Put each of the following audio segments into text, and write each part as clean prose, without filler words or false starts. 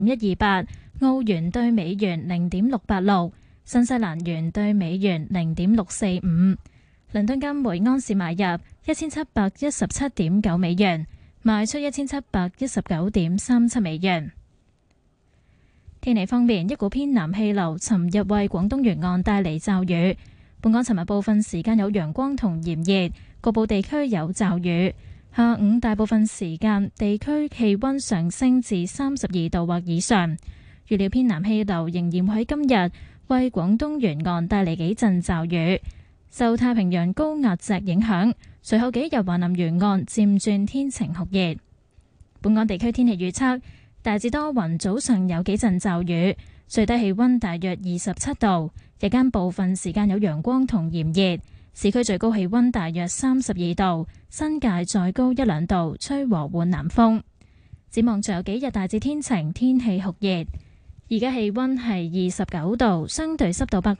0.128，澳元對美元0.686，新西蘭元對美元0.645。倫敦金每安士買入1717.9美元，賣出1719.37美元。天氣方面，一股偏南氣流尋日為廣東沿岸帶嚟驟雨。本港尋日部分時間有陽光同炎熱，局部地區有驟雨。下午大部分時間地區氣溫上升至32度或以上。預料偏南氣流仍然會喺今日為廣東沿岸帶嚟幾陣驟雨。受太平洋高壓脊影響，隨後幾日華南沿岸漸轉天晴酷熱。本港地區天氣預測。大致多雲，早上有幾陣驟雨，最低氣溫大約27度，日間部分時間有陽光同炎熱，市區最高氣溫大約32度，新界再高1-2度，吹和緩南風。展望仲有幾日大致天晴，天氣酷熱。而家氣溫係29度，相對濕度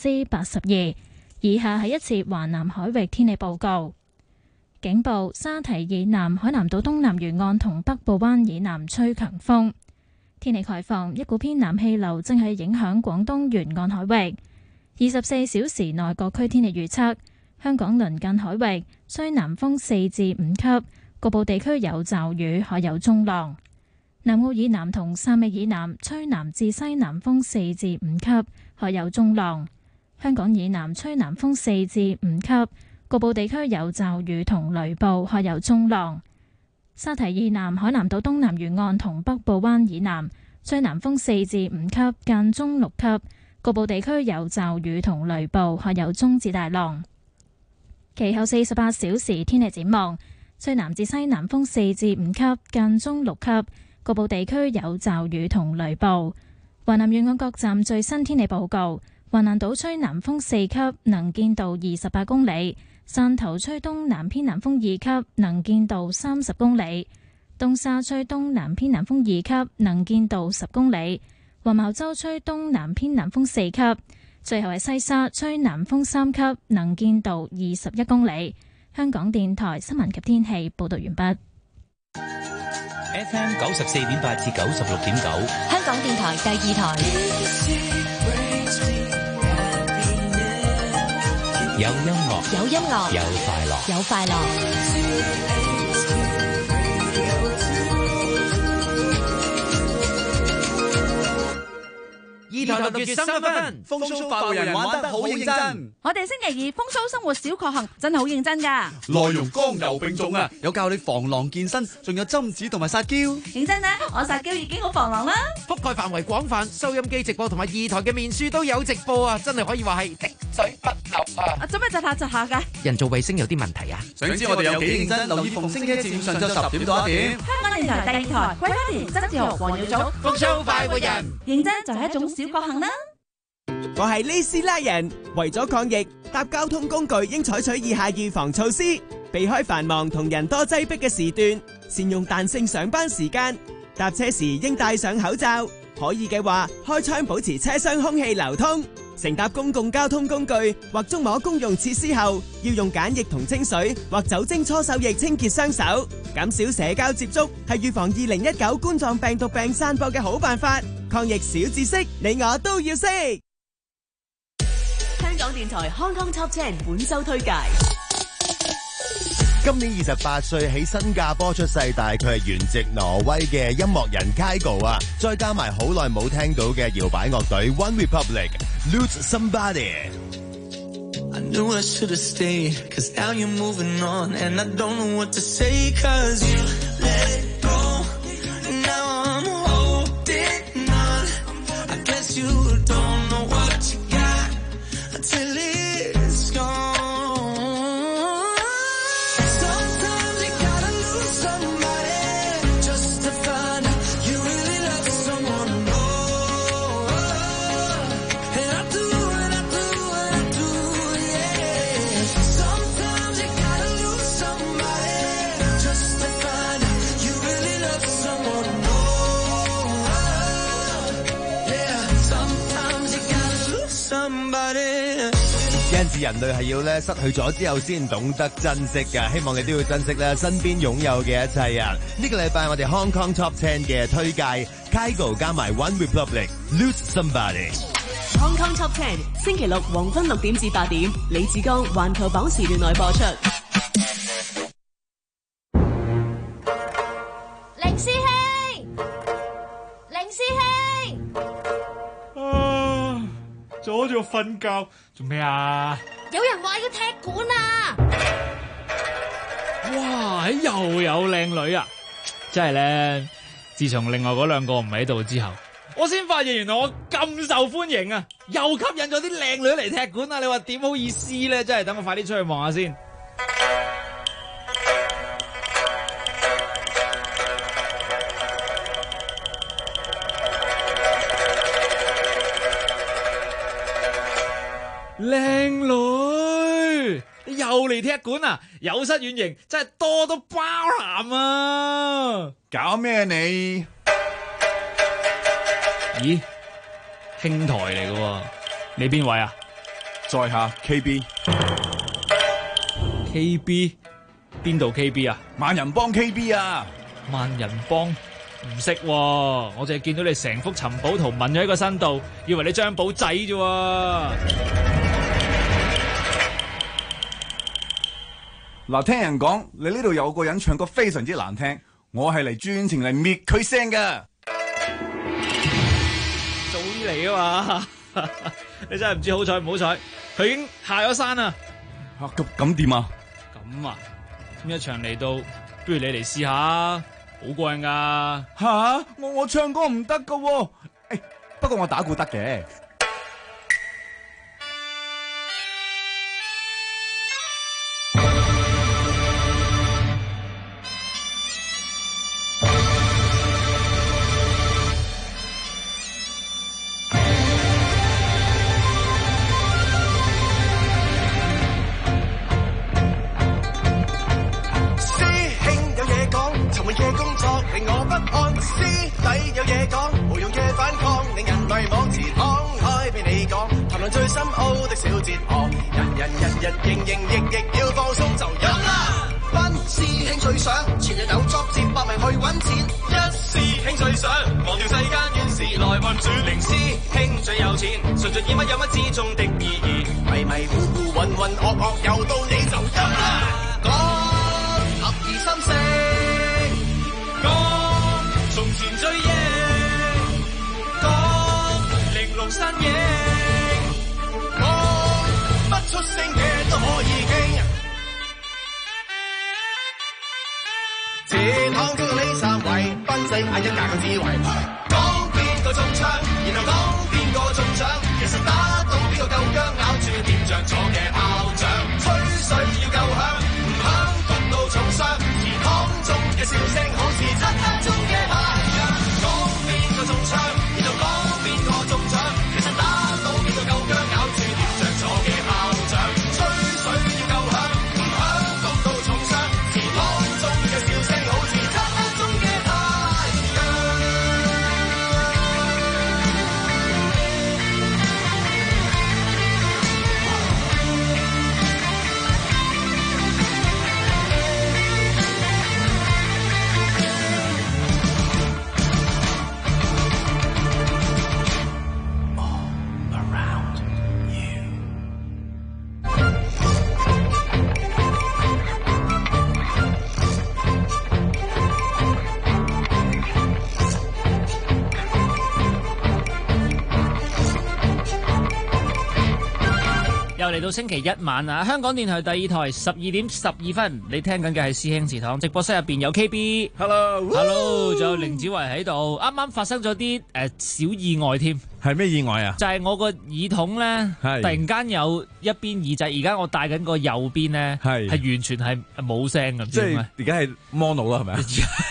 82%。以下係一次華南海域天氣報告。警報：沙堤以南、海南島東南沿岸同北部灣以南吹強風。天氣概況：一股偏南氣流正係影響廣東沿岸海域。24小時內各區天氣預測：香港鄰近海域吹南風4至5級，局部地區有驟雨，海有中浪。南澳以南同汕尾以南吹南至西南風4至5級，海有中浪。香港以南吹南風4至5級。局部地區有驟雨同雷暴，海有中浪。沙堤以南、海南島東南沿岸同北部灣以南吹南風4至5級，間中6級。局部地區有驟雨同雷暴，海有中至大浪。其後48小時天氣展望：吹南至西南風4至5級，間中6級。局部地區有驟雨同雷暴。華南沿岸各站最新天氣報告：橫瀾島吹南風4級，能見度28公里。汕頭吹東南偏南風2級，能見度30公里；東沙吹東南偏南風2級，能見度10公里；黃茅洲吹東南偏南風4級，最後係西沙吹南風3級，能見度21公里。香港電台新聞及天氣報道完畢。 FM 94.8至96.9， 香港電台第2台。 有音樂， 有音樂， 有快樂， 有快樂。 2台6月3分，風騷快活人玩得好認真。 我哋星期2風騷生活小確幸真係好認真㗎， 內容剛柔並重啊，有教你防狼健身，仲有針子同埋撒嬌。 認真呢，我撒嬌已經好防狼啦。 覆蓋範圍廣泛，收音機直播同埋2台嘅面書都有直播啊，真係可以話係滴水不漏啊！ 做咩窒下㗎？ 人造衛星有啲問題啊！ 想知我哋有幾認真？留意逢星期一至五上晝10點到1點。 香港電台第2台，桂花田、曾志豪、黃耀祖， 風騷快活人， 認真就係一種小確幸啦。 我係呢斯拉人，為咗抗疫，搭交通工具應採取以下預防措施：避開繁忙同人多擠迫嘅時段，善用彈性上班時間，搭車時應戴上口罩，可以嘅話開窗保持車廂空氣流通。乘搭公共交通工具或觸摸公用設施後，要用梘液同清水或酒精搓手液清潔雙手。減少社交接觸係預防2019冠狀病毒病散播嘅好辦法。抗疫小知識，你我都要識。 香港電台 Hong Kong Top 10本周推介。 今年28歲喺新加坡出世，但係佢係原籍挪威嘅音樂人 Kygo 啊，再加埋好耐冇聽到嘅搖擺樂隊 One Republic Lose Somebody。 I knew I should have stayed, cause now you're moving on, and I don't know what to say, cause you let it go, now I'm holding on. I guess you don't know what you got until it's gone. Sometimes you gotta lose somebody just to find out you really love someone more. And I do, and I do, and I do, yeah. Sometimes you gotta lose somebody just to find out you really 有陣時人類係要咧失去咗之後先懂得珍惜㗎，希望你都要珍惜咧身邊擁有嘅一切啊！呢個禮拜我哋 Hong Kong Top 10嘅推介 Kygo 加埋 One Republic，Lose Somebody。Hong Kong Top 10星期六黃昏6點至8點，李志剛環球榜時段內播出。 凌師兄，凌師兄， 阻住我瞓覺，做咩啊？ 有人話要踢館啊！ 哇，又有靚女啊！真係咧，自從另外嗰兩個唔喺度之後，我先發現原來我咁受歡迎啊！又吸引咗啲靚女嚟踢館啊！你話點好意思咧？真係等我快啲出去望下先。靚女又嚟踢館啊！有失遠迎，真係多多包涵啊！ 搞咩你？ 咦，兄台嚟嘅，你邊位啊？ 在下 KB 邊度 KB 啊？ 萬人幫 KB 啊！ 萬人幫唔識喎，我淨係見到你成幅尋寶圖紋咗喺個身度，以為你張寶仔啫。 嗱，聽人講你呢度有個人唱歌非常之難聽，我係嚟專程嚟滅佢聲噶。 早啲嚟啊嘛！你真係唔知好彩唔好彩，佢已經下咗山啦。 咁點啊？ 咁啊，咁一場嚟到，不如你嚟試下，好過癮噶。 吓，我唱歌唔得噶，不過我打鼓得嘅。 最深奧的小哲學，人營亦要放鬆就有啦。班師兄最想全日有作接百名去揾錢，一師兄最想忘掉世間怨事來運轉。零師兄最有錢，純粹以乜有乜之中的意義，迷糊混噩又到你就有啦。講合二三四，講從前追憶，講玲瓏山野。出聲嘅都可以傾，這趟中呢三位，賓仔嗌一架嘅智慧，講邊個中槍，然後講邊個中獎，其實打到邊個夠薑，咬住掂着咗嘅炮仗，吹水要夠響，唔響焗到重傷，而湯中嘅笑聲好似漆黑中嘅太陽，講邊個中槍，然後講邊個中獎，其實打到邊個夠薑，咬住掂着咗嘅炮仗。 又嚟到星期一晚啊！香港電台第二台12點12分，你聽緊嘅係師兄祠堂直播室入邊有 KB，Hello，仲有凌子維喺度。啱啱發生咗啲小意外添， 係咩意外啊？ 就係我個耳筒咧，突然間有一邊耳仔，而家我戴緊個右邊咧，係完全係冇聲咁。即係而家係 mono 啦，係咪啊？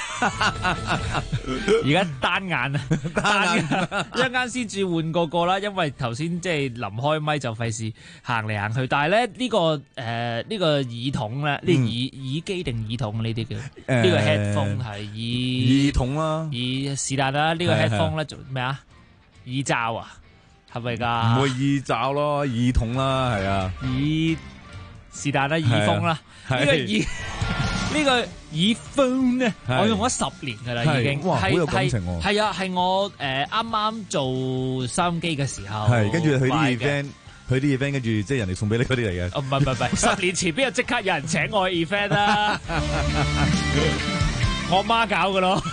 而家單眼啊，一陣間先至換個啦，因為頭先即係臨開咪就費事行嚟行去。但係咧呢個耳筒咧，呢耳機定耳筒呢啲叫呢個 headphone 係耳筒啦， 是但啦。呢個 headphone 咧做咩啊？耳罩啊？ 係咪唔㗎？ 會耳罩咯，耳筒啦，係啊， 是但啦，耳風啦，呢個耳 phone 咧，我用咗10年㗎啦，已經。 哇，好有感情喎。 係啊，係我啱啱做收音機嘅時候， 係跟住去啲 event，跟住即係人哋送俾你嗰啲嚟嘅。 唔係，10年前邊有即刻有人請我去 event 啦？我媽搞㗎咯。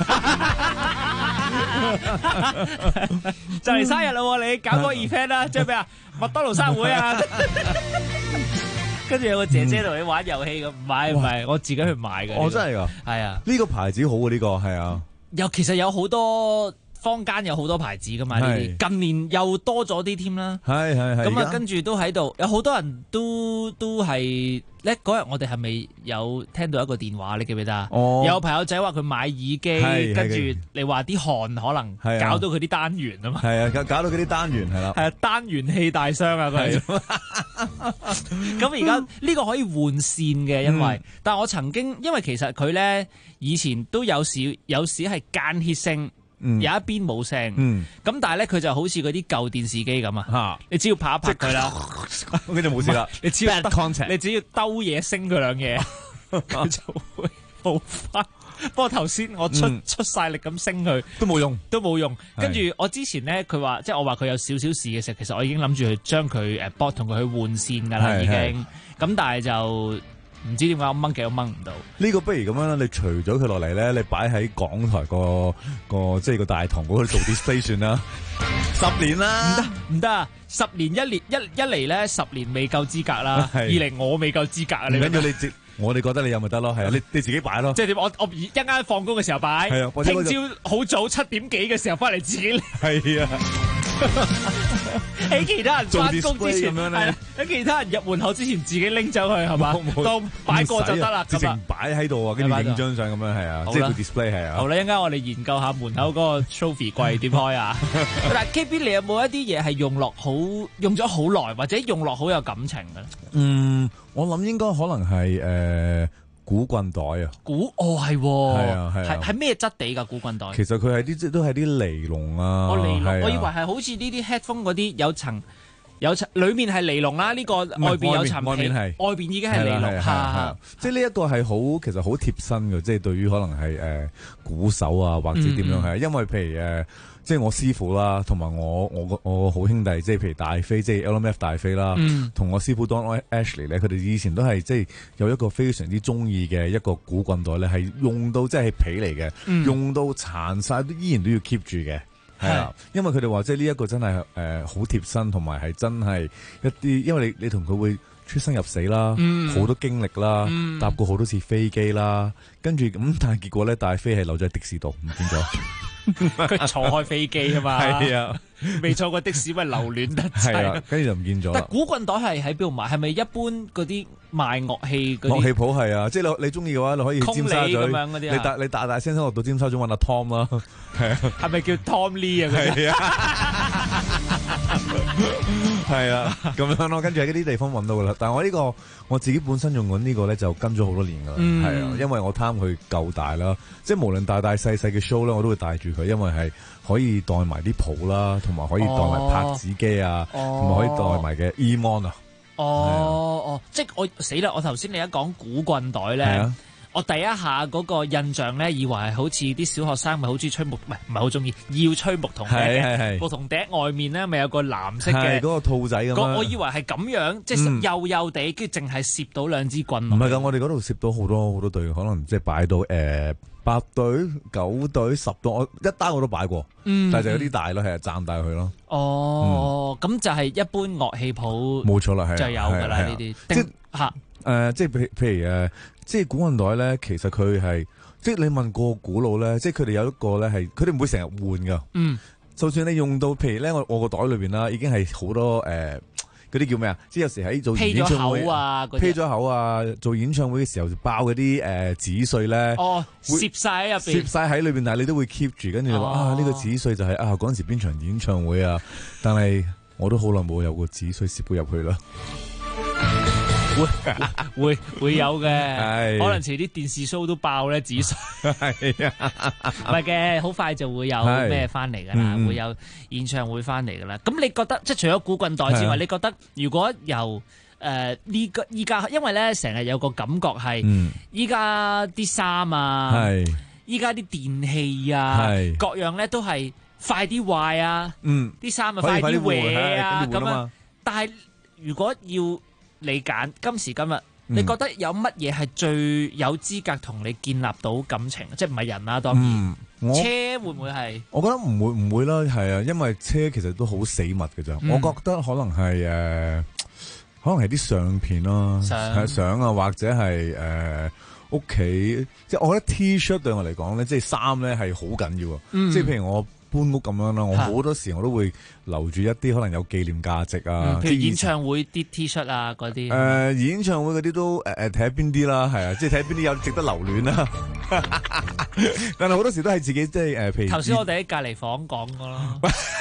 就嚟生日啦，你搞個 event 啦，即係咩啊？麥當勞生會啊！跟住有個姐姐同你玩遊戲咁，唔係，我自己去買嘅。 真係㗎， 係啊， 呢個牌子好啊，呢個係啊。 其實有好多坊間有好多牌子噶嘛，呢啲近年又多咗啲添啦。 係。 咁啊，跟住都喺度，有好多人都係咧。嗰日我哋係咪有聽到一個電話？你記唔記得啊？有朋友仔話佢買耳機，跟住你話啲汗可能搞到佢啲單元啊嘛。係啊， 搞到佢啲單元係啦。 係啊，單元氣大傷啊佢。咁而家呢個可以換線嘅，但係我曾經因為其實佢咧以前都有時係間歇性。有一邊冇聲，咁但係咧佢就好似嗰啲舊電視機咁啊！你只要拍一拍佢啦， 跟住冇事啦。 你只要兜嘢升佢兩嘢，佢就會好翻。不過頭先我出晒力咁升佢，都冇用。跟住我之前咧，佢話即係我話佢有少少事嘅時候，其實我已經諗住去將佢幫同佢去換線㗎啦，已經。咁但係就唔知點解我掹極都掹唔到。呢個不如咁樣啦，你除咗佢落嚟咧，你擺喺港台個即係個大堂嗰度做 display 算啦。10年啦，唔得啊！10年一嚟咧，10年未夠資格啦。2嚟我未夠資格啊！你緊要你我哋覺得你有咪得咯，係啊，你自己擺咯。即係點？我一間放工嘅時候擺，聽朝好早7點幾嘅時候翻嚟自己。係啊。喺其他人翻工之前，係啦，喺其他人入門口之前，自己拎走去係嘛，當擺過就得啦。直情擺喺度啊，跟住影張相咁樣係啊，即係個 display 係啊。好啦，一陣間我哋研究下門口嗰個 trophy 櫃點開啊。嗱，KB 你有冇一啲嘢係用咗好耐，或者用落好有感情嘅？ 我諗應該可能係鼓棍袋啊！ 係咩質地㗎？鼓棍袋其實佢係都係啲尼龍啊！ 尼龍，我以為係好似呢啲 headphone 嗰啲有層，裡面係尼龍啦。呢個外邊有層皮，外邊已經係尼龍。即係呢一個係其實好貼身嘅，即係對於可能係鼓手啊或者點樣係，因為譬如即係我師傅啦，同埋我好兄弟，即係譬如大飛，即係 LMF 大飛啦，同我師傅 Don Ashley 咧，佢哋以前都係即係有一個非常之中意嘅一個鼓棍袋咧，係用到即係皮嚟嘅，用到殘晒都依然都要 keep 住嘅，係啊，因為佢哋話即係呢一個真係好貼身，同埋係真係一啲，因為你同佢會出生入死啦，好多經歷啦，搭過好多次飛機啦，跟住咁，但係結果咧，大飛係留咗喺的士度，唔見咗。佢坐開飛機啊嘛，係啊，未坐過的士咪留戀得滯， 跟住就唔見咗。 但鼓棍袋係喺邊度買？係咪一般嗰啲賣樂器嗰啲樂器鋪係啊？即係你中意嘅話，你可以去尖沙咀咁樣嗰啲。你大聲落到尖沙咀揾阿 Tom 啦，係啊，係咪叫 Tom Lee 啊？係啊，係啊，咁樣咯。跟住喺嗰啲地方揾到噶啦。但係我自己本身用緊呢個咧，就跟咗好多年噶啦，係啊，因為我貪佢夠大啦，即係無論大細嘅 show 咧，我都會帶住佢，因為係可以袋埋啲譜啦，同埋可以袋埋拍子機啊，同埋可以袋埋嘅 E-mon 啊。 即係我死啦！我頭先你一講鼓棍袋咧，我第一下嗰個印象咧，以為係好似啲小學生咪好中意吹木，唔係好中意要吹牧童笛嘅，牧童笛外面咧咪有個藍色嘅嗰個兔仔咁樣。 我以為係咁樣，即係幼幼地，跟住淨係攝到2支棍。 唔係㗎，我哋嗰度攝到好多隊，可能即係擺到8隊、9隊、10隊，我一單我都擺過，但係就有啲大咯，係賺大佢咯。 咁就係一般樂器鋪冇錯啦，係就有㗎啦呢啲。 即係譬如即係鼓棍袋咧，其實佢係即係你問個鼓佬咧，即係佢哋有一個咧係，佢哋唔會成日換㗎。就算你用到，譬如咧我個袋裏邊啦，已經係好多嗰啲叫咩啊？即係有時喺做演唱會披咗口啊，做演唱會嘅時候就爆嗰啲紙碎咧， 攝晒喺入邊， 攝晒喺裏邊，但係你都會 keep 住，跟住話呢個紙碎就係嗰陣時邊場演唱會啊，但係我都好耐冇有個紙碎攝到入去啦。 會有嘅， 係可能遲啲電視 show 都爆咧指數。 係啊， 唔係嘅，好快就會有咩翻嚟㗎啦，會有演唱會翻嚟㗎啦。咁你覺得即係除咗古棍代之外，你覺得如果由呢個依家，因為咧成日有個感覺係依家啲衫啊，依家啲電器啊，各樣咧都係快啲壞啊，啲衫啊快啲壞啊咁樣。但係如果要你揀今時今日，你覺得有乜嘢係最有資格同你建立到感情？即係唔係人啊？當然，車會唔會係？我覺得唔會啦，係啊，因為車其實都好死物嘅咋。我覺得可能係可能係啲相片啦，相啊，或者係屋企，即係我覺得 T-shirt 對我嚟講咧，即係衫咧係好緊要啊。即係譬如我搬屋咁樣啦，我好多時我都會留住一啲可能有紀念價值啊，譬如演唱會啲 T-shirt 啊嗰啲。演唱會嗰啲都睇下邊啲啦，係啊，即係睇下邊啲有值得留戀啦。但係好多時都係自己即係譬如頭先我哋喺隔離房講過咯。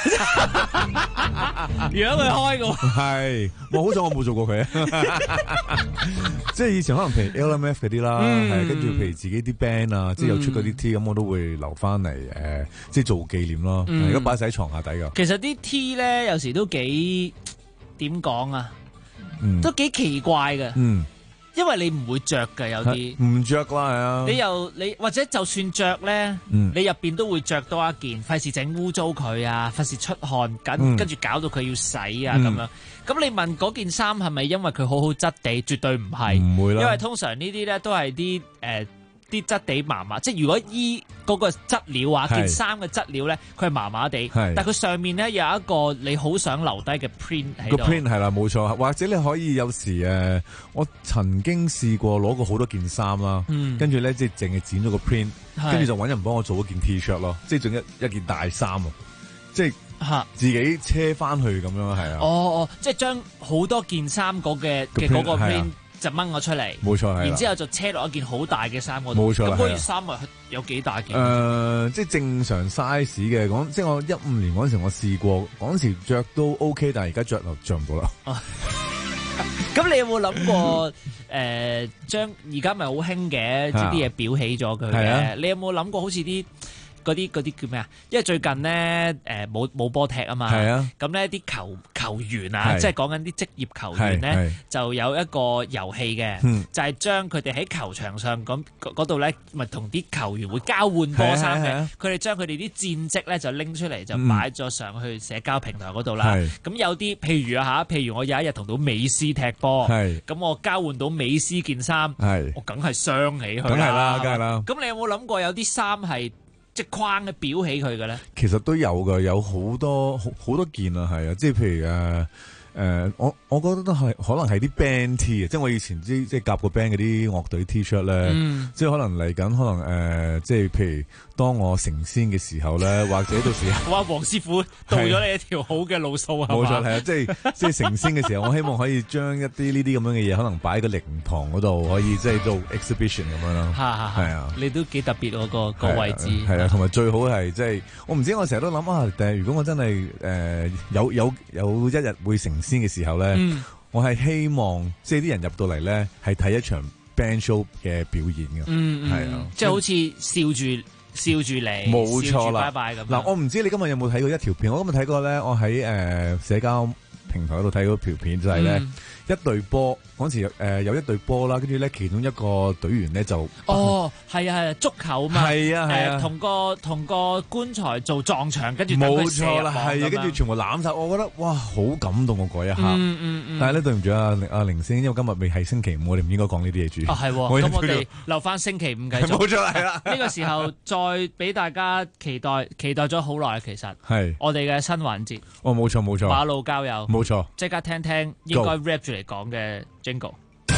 如果佢開嘅係，我好彩我冇做過佢啊。即係以前可能譬如 LMF 嗰啲啦，係跟住譬如自己啲 band 啊，即係有出嗰啲 T，咁我都會留翻嚟即係做紀念咯。如果擺晒喺床下底㗎。其實啲 T 咧有時都幾點講啊，都幾奇怪嘅。因為你唔會着嘅，有啲唔着啦，係啊。你或者就算着咧，你入邊都會着多一件，費事整污糟佢啊，費事出汗，跟住搞到佢要洗啊咁樣。咁你問嗰件衫係咪因為佢好好質地？絕對唔係，唔會啦。因為通常呢啲咧都係啲質地麻麻，即係如果依嗰個質料啊，件衫嘅質料咧，佢係麻麻地，但係佢上面咧有一個你好想留低嘅 print 喺度。個 print 係啦，冇錯。或者你可以有時我曾經試過攞過好多件衫啦，跟住咧即係淨係剪咗個 print，跟住就揾人幫我做一件 T-shirt 咯，即係仲一件大衫啊，即係自己車翻去咁樣係啊。即係將好多件衫嗰嘅嗰個 print。就掹咗出嚟，冇錯，然之後就車落一件好大嘅衫嗰度，冇錯。咁嗰件衫咪有幾大件？即係正常 size 嘅，即係我15年嗰陣時我試過，嗰陣時着都 OK， 但係而家着就着唔到啦。咁你有冇諗過將而家咪好興嘅，啲嘢裱起咗佢嘅？你有冇諗過好似啲嗰啲叫咩啊？因為最近咧冇波踢啊嘛，咁咧啲球員啊，即係講緊啲職業球員咧，就有一個遊戲嘅，就係將佢哋喺球場上嗰度咧，咪同啲球員會交換波衫嘅。佢哋將佢哋啲戰績咧就拎出嚟，就擺咗上去社交平台嗰度啦。咁有啲譬如我有一日同到美斯踢波，咁我交換到美斯件衫，我梗係傷起佢啦，梗係啦。咁你有冇諗過有啲衫係即係框嘅裱起佢嘅咧？其實都有嘅，有好多件啊，係啊，即係譬如我覺得都係可能係啲 band T 啊，即係我以前即係夾過 band 嗰啲樂隊 T-shirt 咧，即係可能嚟緊，可能即係譬如當我成仙嘅時候咧，或者到時哇，黃師傅導咗你一條好嘅路數啊！冇錯，係啊，即係成仙嘅時候，我希望可以將一啲呢啲咁樣嘅嘢，可能擺喺個靈堂嗰度，可以即係做 exhibition 咁樣咯。係啊，你都幾特別嗰個位置。係啊，同埋最好係即係我唔知，我成日都諗啊，但係如果我真係有一日會成仙嘅時候咧，我係希望即係啲人入到嚟咧，係睇一場 band show 嘅表演嘅。係啊，即係好似笑住你，冇錯啦，拜拜咁。嗱，我唔知你今日有冇睇過一條片？我今日睇過咧，我喺社交平台嗰度睇嗰條片，就係咧一隊波嗰時有一隊波啦，跟住咧其中一個隊員咧就係啊足球嘛，係啊同個棺材做撞牆，跟住冇錯啦，係啊，跟住全部攬晒，我覺得哇好感動嗰一下。但係咧對唔住阿凌星，因為今日未係星期五，我哋唔應該講呢啲嘢住。係，咁我哋留翻星期五繼續。冇錯，係啦。呢個時候再俾大家期待咗好耐，其實係我哋嘅新環節。冇錯，馬路交友，冇錯，即刻聽聽應該 rap 住嚟講嘅 Jingle。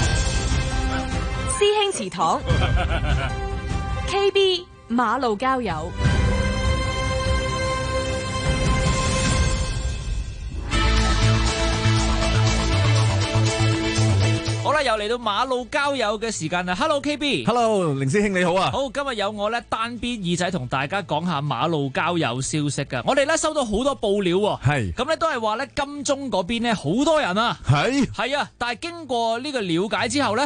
師兄祠堂 KB 馬路交友。 好啦，又嚟嚟到馬路交友嘅時間啦 ！Hello KB，Hello 凌師兄你好啊！ 好，今日有我咧單邊耳仔同大家講下馬路交友消息噶。我哋咧收到好多報料喎， 係咁咧都係話咧金鐘嗰邊咧好多人啊，係啊，但係經過呢個了解之後咧，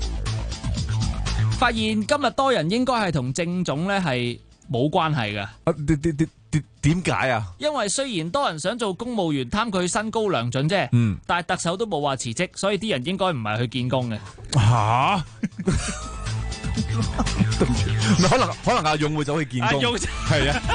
發現今日多人應該係同政總咧係冇關係嘅。 點解啊？ 因為雖然多人想做公務員貪佢薪高糧準啫，但係特首都冇話辭職，所以啲人應該唔係去見工嘅。 吓？可能阿勇會走去見工，係啊。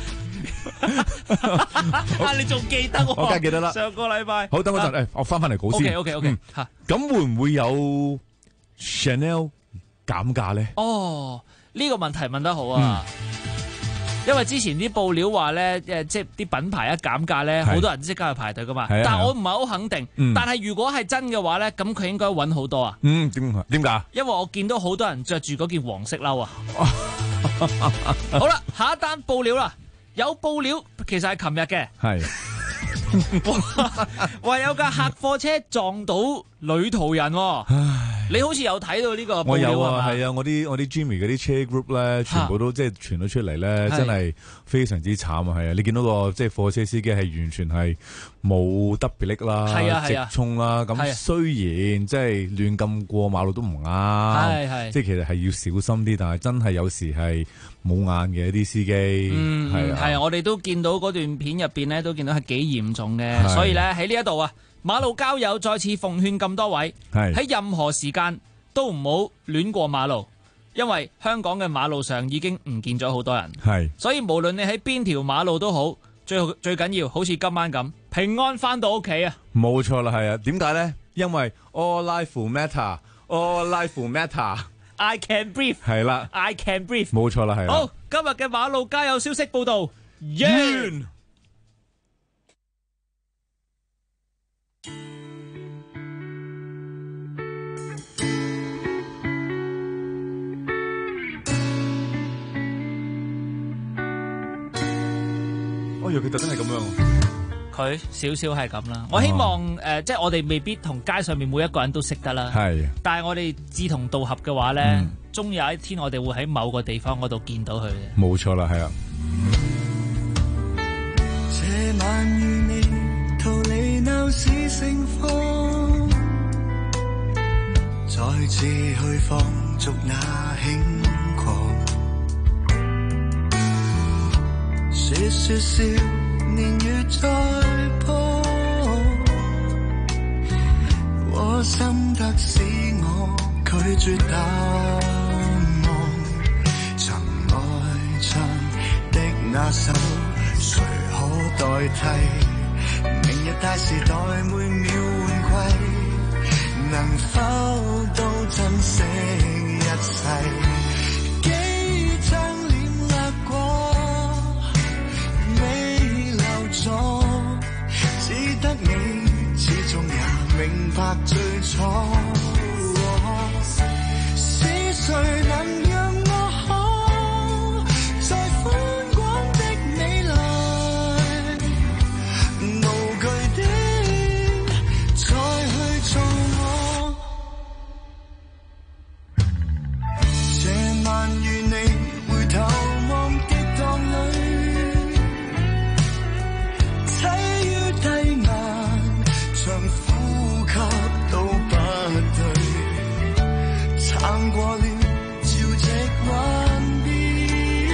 你仲記得我？ 我梗係記得啦。 上個禮拜好，等我陣，我翻嚟稿先。 OK，吓。 咁會唔會有 Chanel 減價咧？ 哦，呢個問題問得好啊！因為之前啲報料話咧，即係啲品牌一減價咧，好多人即刻去排隊噶嘛。但係我唔係好肯定。但係如果係真嘅話咧，咁佢應該揾好多啊。 點解？ 因為我見到好多人着住嗰件黃色褸啊。好啦，下一單報料啦，有報料其實係琴日嘅。話有架客貨車撞到女途人。你好似有睇到呢個報料？我有啊， 係啊，我啲 Jimmy 嗰啲車 group 咧，全部都即係傳咗出嚟咧，真係非常之慘啊！係啊，你見到個即係貨車司機係完全係冇得別力啦，直衝啦。咁雖然即係亂咁過馬路都唔啱，即係其實係要小心啲，但係真係有時係冇眼嘅一啲司機。 係啊，我哋都見到嗰段片入邊咧，都見到係幾嚴重嘅，所以咧喺呢一度啊。馬路交友再次奉勸咁多位，喺任何時間都唔好亂過馬路，因為香港嘅馬路上已經唔見咗好多人。所以無論你喺邊條馬路都好，最緊要好似今晚咁平安翻到屋企啊！ 冇錯啦，係啊，點解咧？因為 all life matter，all life matter。I can breathe。 係啦 ，I can breathe。 冇錯啦，係。 好，今日嘅馬路交友消息報道完。 佢特登係咁樣， 佢少少係咁啦。我希望即係我哋未必同街上面每一個人都識得啦。但係我哋志同道合嘅話咧，終有一天我哋會喺某個地方嗰度見到佢嘅。 冇錯啦，係啊。 這晚與你逃離鬧市盛放，再次去放逐那輕狂。說笑，年月在破，我心得使我拒絕淡忘。曾愛唱的那首，誰可代替？明日大時代每秒換季，能否都珍惜一切？只得你始終也明白最初，是誰能讓我可在寬廣的未來無懼的再去做我？這晚與你回頭望跌宕裏，呼吸都不對，撐過了潮汐幻變，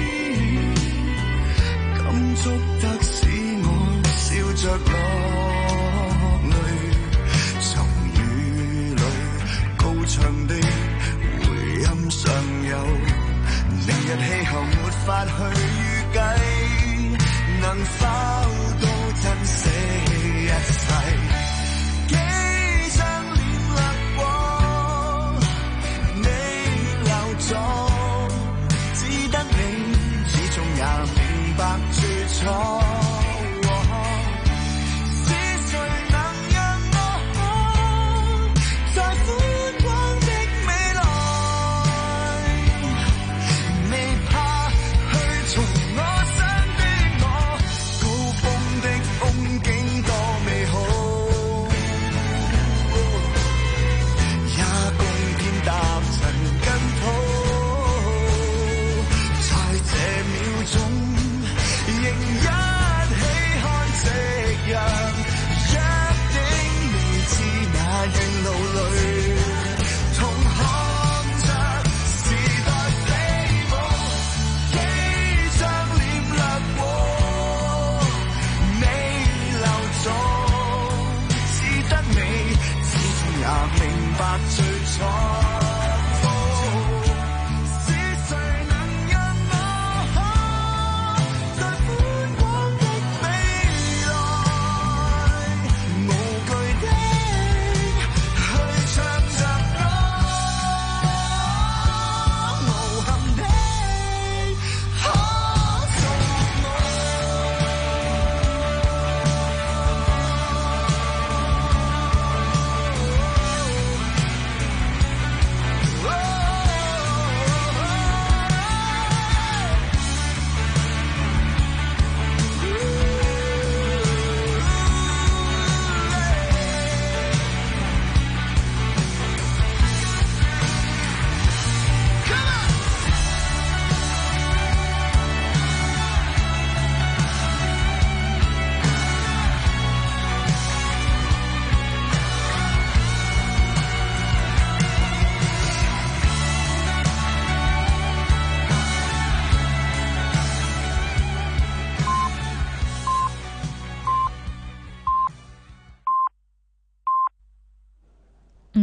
感觸得使我笑着落淚。從雨裏高唱的回音上有，明日氣候沒法去預計，能否都珍惜一切？只得你始終也明白最初，是誰能讓我在寬廣的未來，未怕去從我身邊，我高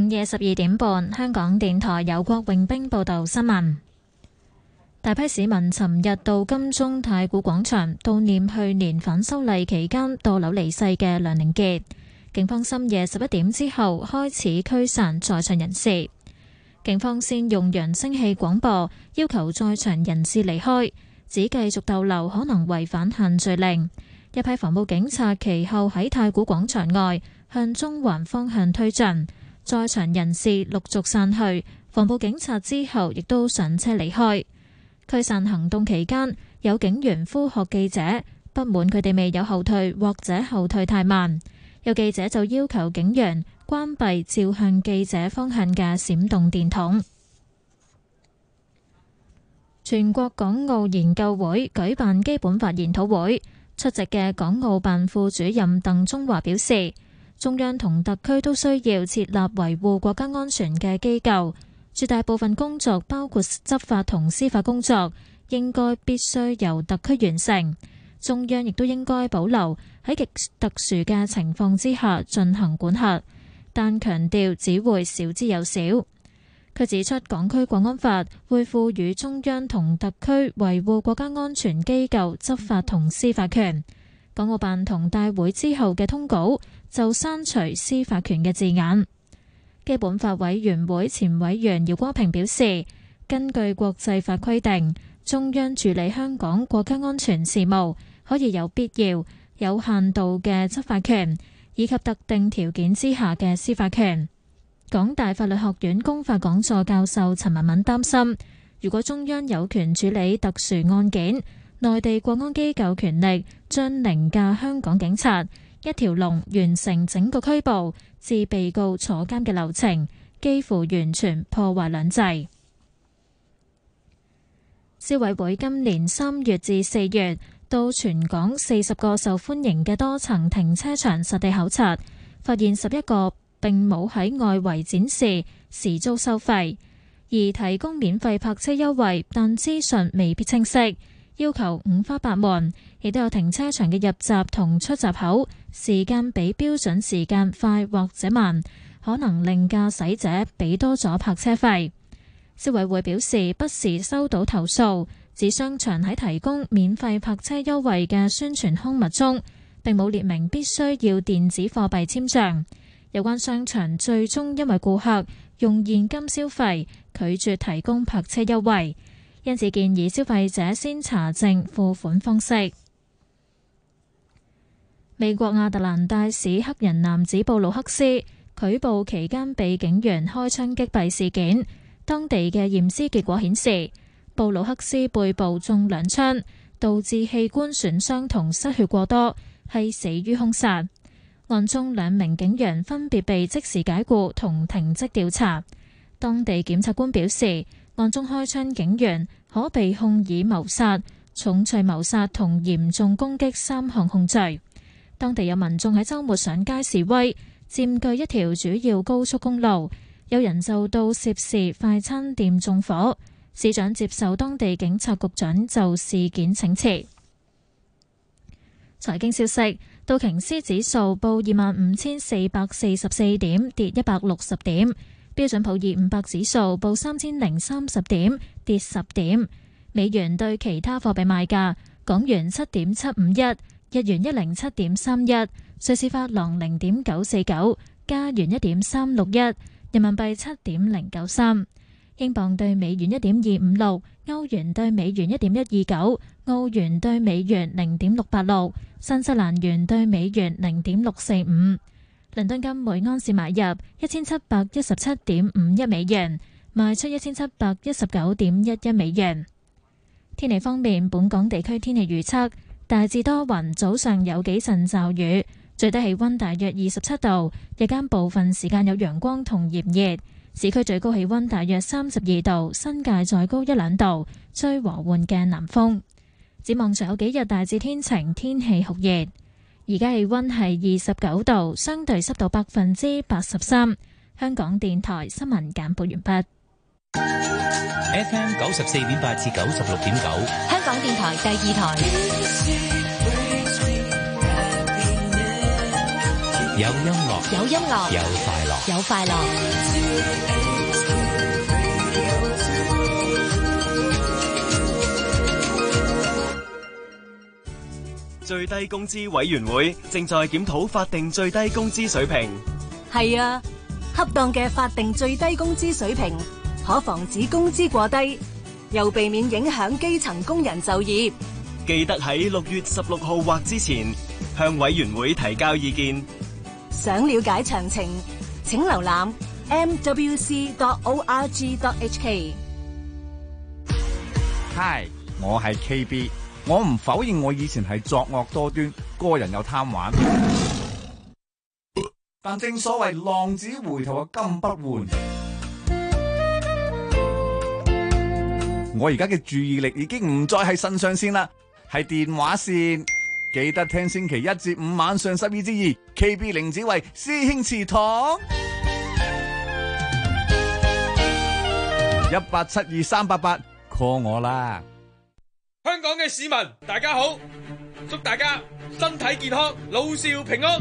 午夜12點半，香港電台由郭榮兵報道新聞。大批市民尋日到金鐘太古廣場悼念去年反修例期間墮樓離世嘅梁凌傑。警方深夜11點之後開始驅散在場人士。警方先用揚聲器廣播，要求在場人士離開，只繼續逗留可能違反限聚令。一批防暴警察其後喺太古廣場外向中環方向推進，在場人士陸續散去，防暴警察之後亦都上車離開。驅散行動期間，有警員呼喝記者，不滿佢哋未有後退或者後退太慢。有記者就要求警員關閉照向記者方向嘅閃動電筒。全國港澳研究會舉辦基本法研討會，出席嘅港澳辦副主任鄧中華表示，中央同特區都需要設立維護國家安全嘅機構，絕大部分工作包括執法同司法工作，應該必須由特區完成。中央亦都應該保留喺極特殊嘅情況之下進行管轄，但強調只會少之又少。佢指出，港區國安法會賦予中央同特區維護國家安全機構執法同司法權。港澳辦同大會之後嘅通稿就刪除司法權嘅字眼。基本法委員會前委員饒戈平表示，根據國際法規定，中央處理香港國家安全事務可以有必要、有限度嘅執法權，以及特定條件之下嘅司法權。港大法律學院公法講座教授陳文敏擔心，如果中央有權處理特殊案件，內地國安機構權力將凌駕香港警察，一條龍完成整個拘捕至被告坐監嘅流程，幾乎完全破壞兩制。消委會今年3月至4月到全港40個受歡迎嘅多層停車場實地考察，發現11個並冇喺外圍展示時租收費，而提供免費泊車優惠，但資訊未必清晰，要求五花八門，亦都有停車場嘅入閘同出閘口時間比標準時間快或者慢，可能令駕駛者俾多咗泊車費。消委會表示，不時收到投訴，指商場喺提供免費泊車優惠嘅宣傳刊物中，並冇列明必須要電子貨幣簽賬。有關商場最終因為顧客用現金消費，拒絕提供泊車優惠，因此建議消費者先查證付款方式。美國亞特蘭大市黑人男子布魯克斯拒捕期間被警員開槍擊斃事件，當地嘅驗屍結果顯示，布魯克斯背部中2槍，導致器官損傷同失血過多，係死於兇殺。案中2名警員分別被即時解僱同停職調查。當地檢察官表示，案中開槍警員可被控以謀殺、重罪謀殺同嚴重攻擊3項控罪。當地有民眾喺週末上街示威，佔據一條主要高速公路，有人就到涉事快餐店縱火。市長接受當地警察局長就事件請辭。財經消息，道瓊斯指數報25,444點，跌160點；標準普爾500指數報3,030點，跌10點。美元對其他貨幣賣價：港元7.751，日元107.31，瑞士法郎0.949，加元1.361，人民幣7.093。英鎊對美元1.256，歐元對美元1.129，澳元對美元0.686，新西蘭元對美元0.645。倫敦金每安士買入1717.51美元，賣出1719.11美元。天氣方面，本港地區天氣預測大致多雲，早上有幾陣驟雨，最低氣溫大約27度，日間部分時間有陽光同炎熱。市區最高氣溫大約32度，新界再高1-2度，吹和緩嘅南風。展望仲有幾日大致天晴，天氣酷熱。而家氣溫係29度，相對濕度83%。香港電台新聞簡報完畢。 FM 94.8至96.9， 香港電台第2台。 有音樂， 有音樂， 有快樂， 有快樂。 最低工資委員會正在檢討法定最低工資水平。 係啊，恰當嘅法定最低工資水平可防止工資過低，又避免影響基層工人就業。 記得喺6月16號或之前向委員會提交意見。 想了解詳情，請瀏覽 mwc.org.hk。 Hi， 我係 KB。我唔否認我以前係作惡多端，個人又貪玩，但正所謂浪子回頭嘅金不換。我而家嘅注意力已經唔再係腎上腺啦，係電話線。記得聽星期1至5晚上12至2 ，KB 凌子維師兄祠堂，1872388 call 我啦。 香港嘅市民大家好，祝大家身體健康，老少平安。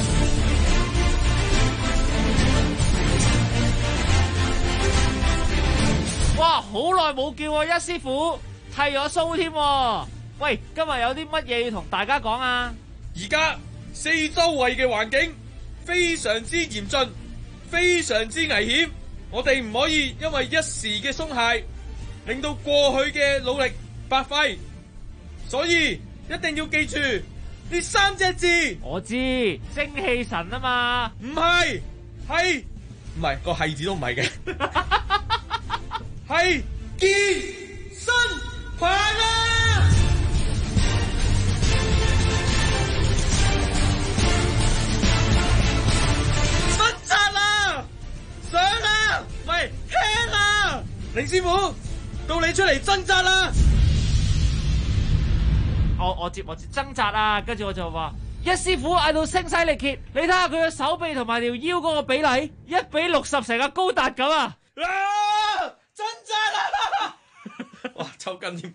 哇，好耐冇見喎，一師傅剃咗鬚添。喂，今日有啲乜嘢要同大家講啊？ 而家四周圍嘅環境非常之嚴峻，非常之危險，我哋唔可以因為一時嘅鬆懈，令到過去嘅努力白費，所以一定要記住呢3隻字。 我知，精氣神啊嘛。 唔係，係唔係個係字都唔係嘅，係健身棒啊！掙扎啊，上啊，唔係輕啊！凌師傅，到你出嚟掙扎啦！ 我接掙扎啊，跟住我就話一師傅嗌到聲嘶力竭，你睇下佢嘅手臂同埋條腰嗰個比例1比60，成個高達咁啊！ 掙扎啦！哇，抽筋添。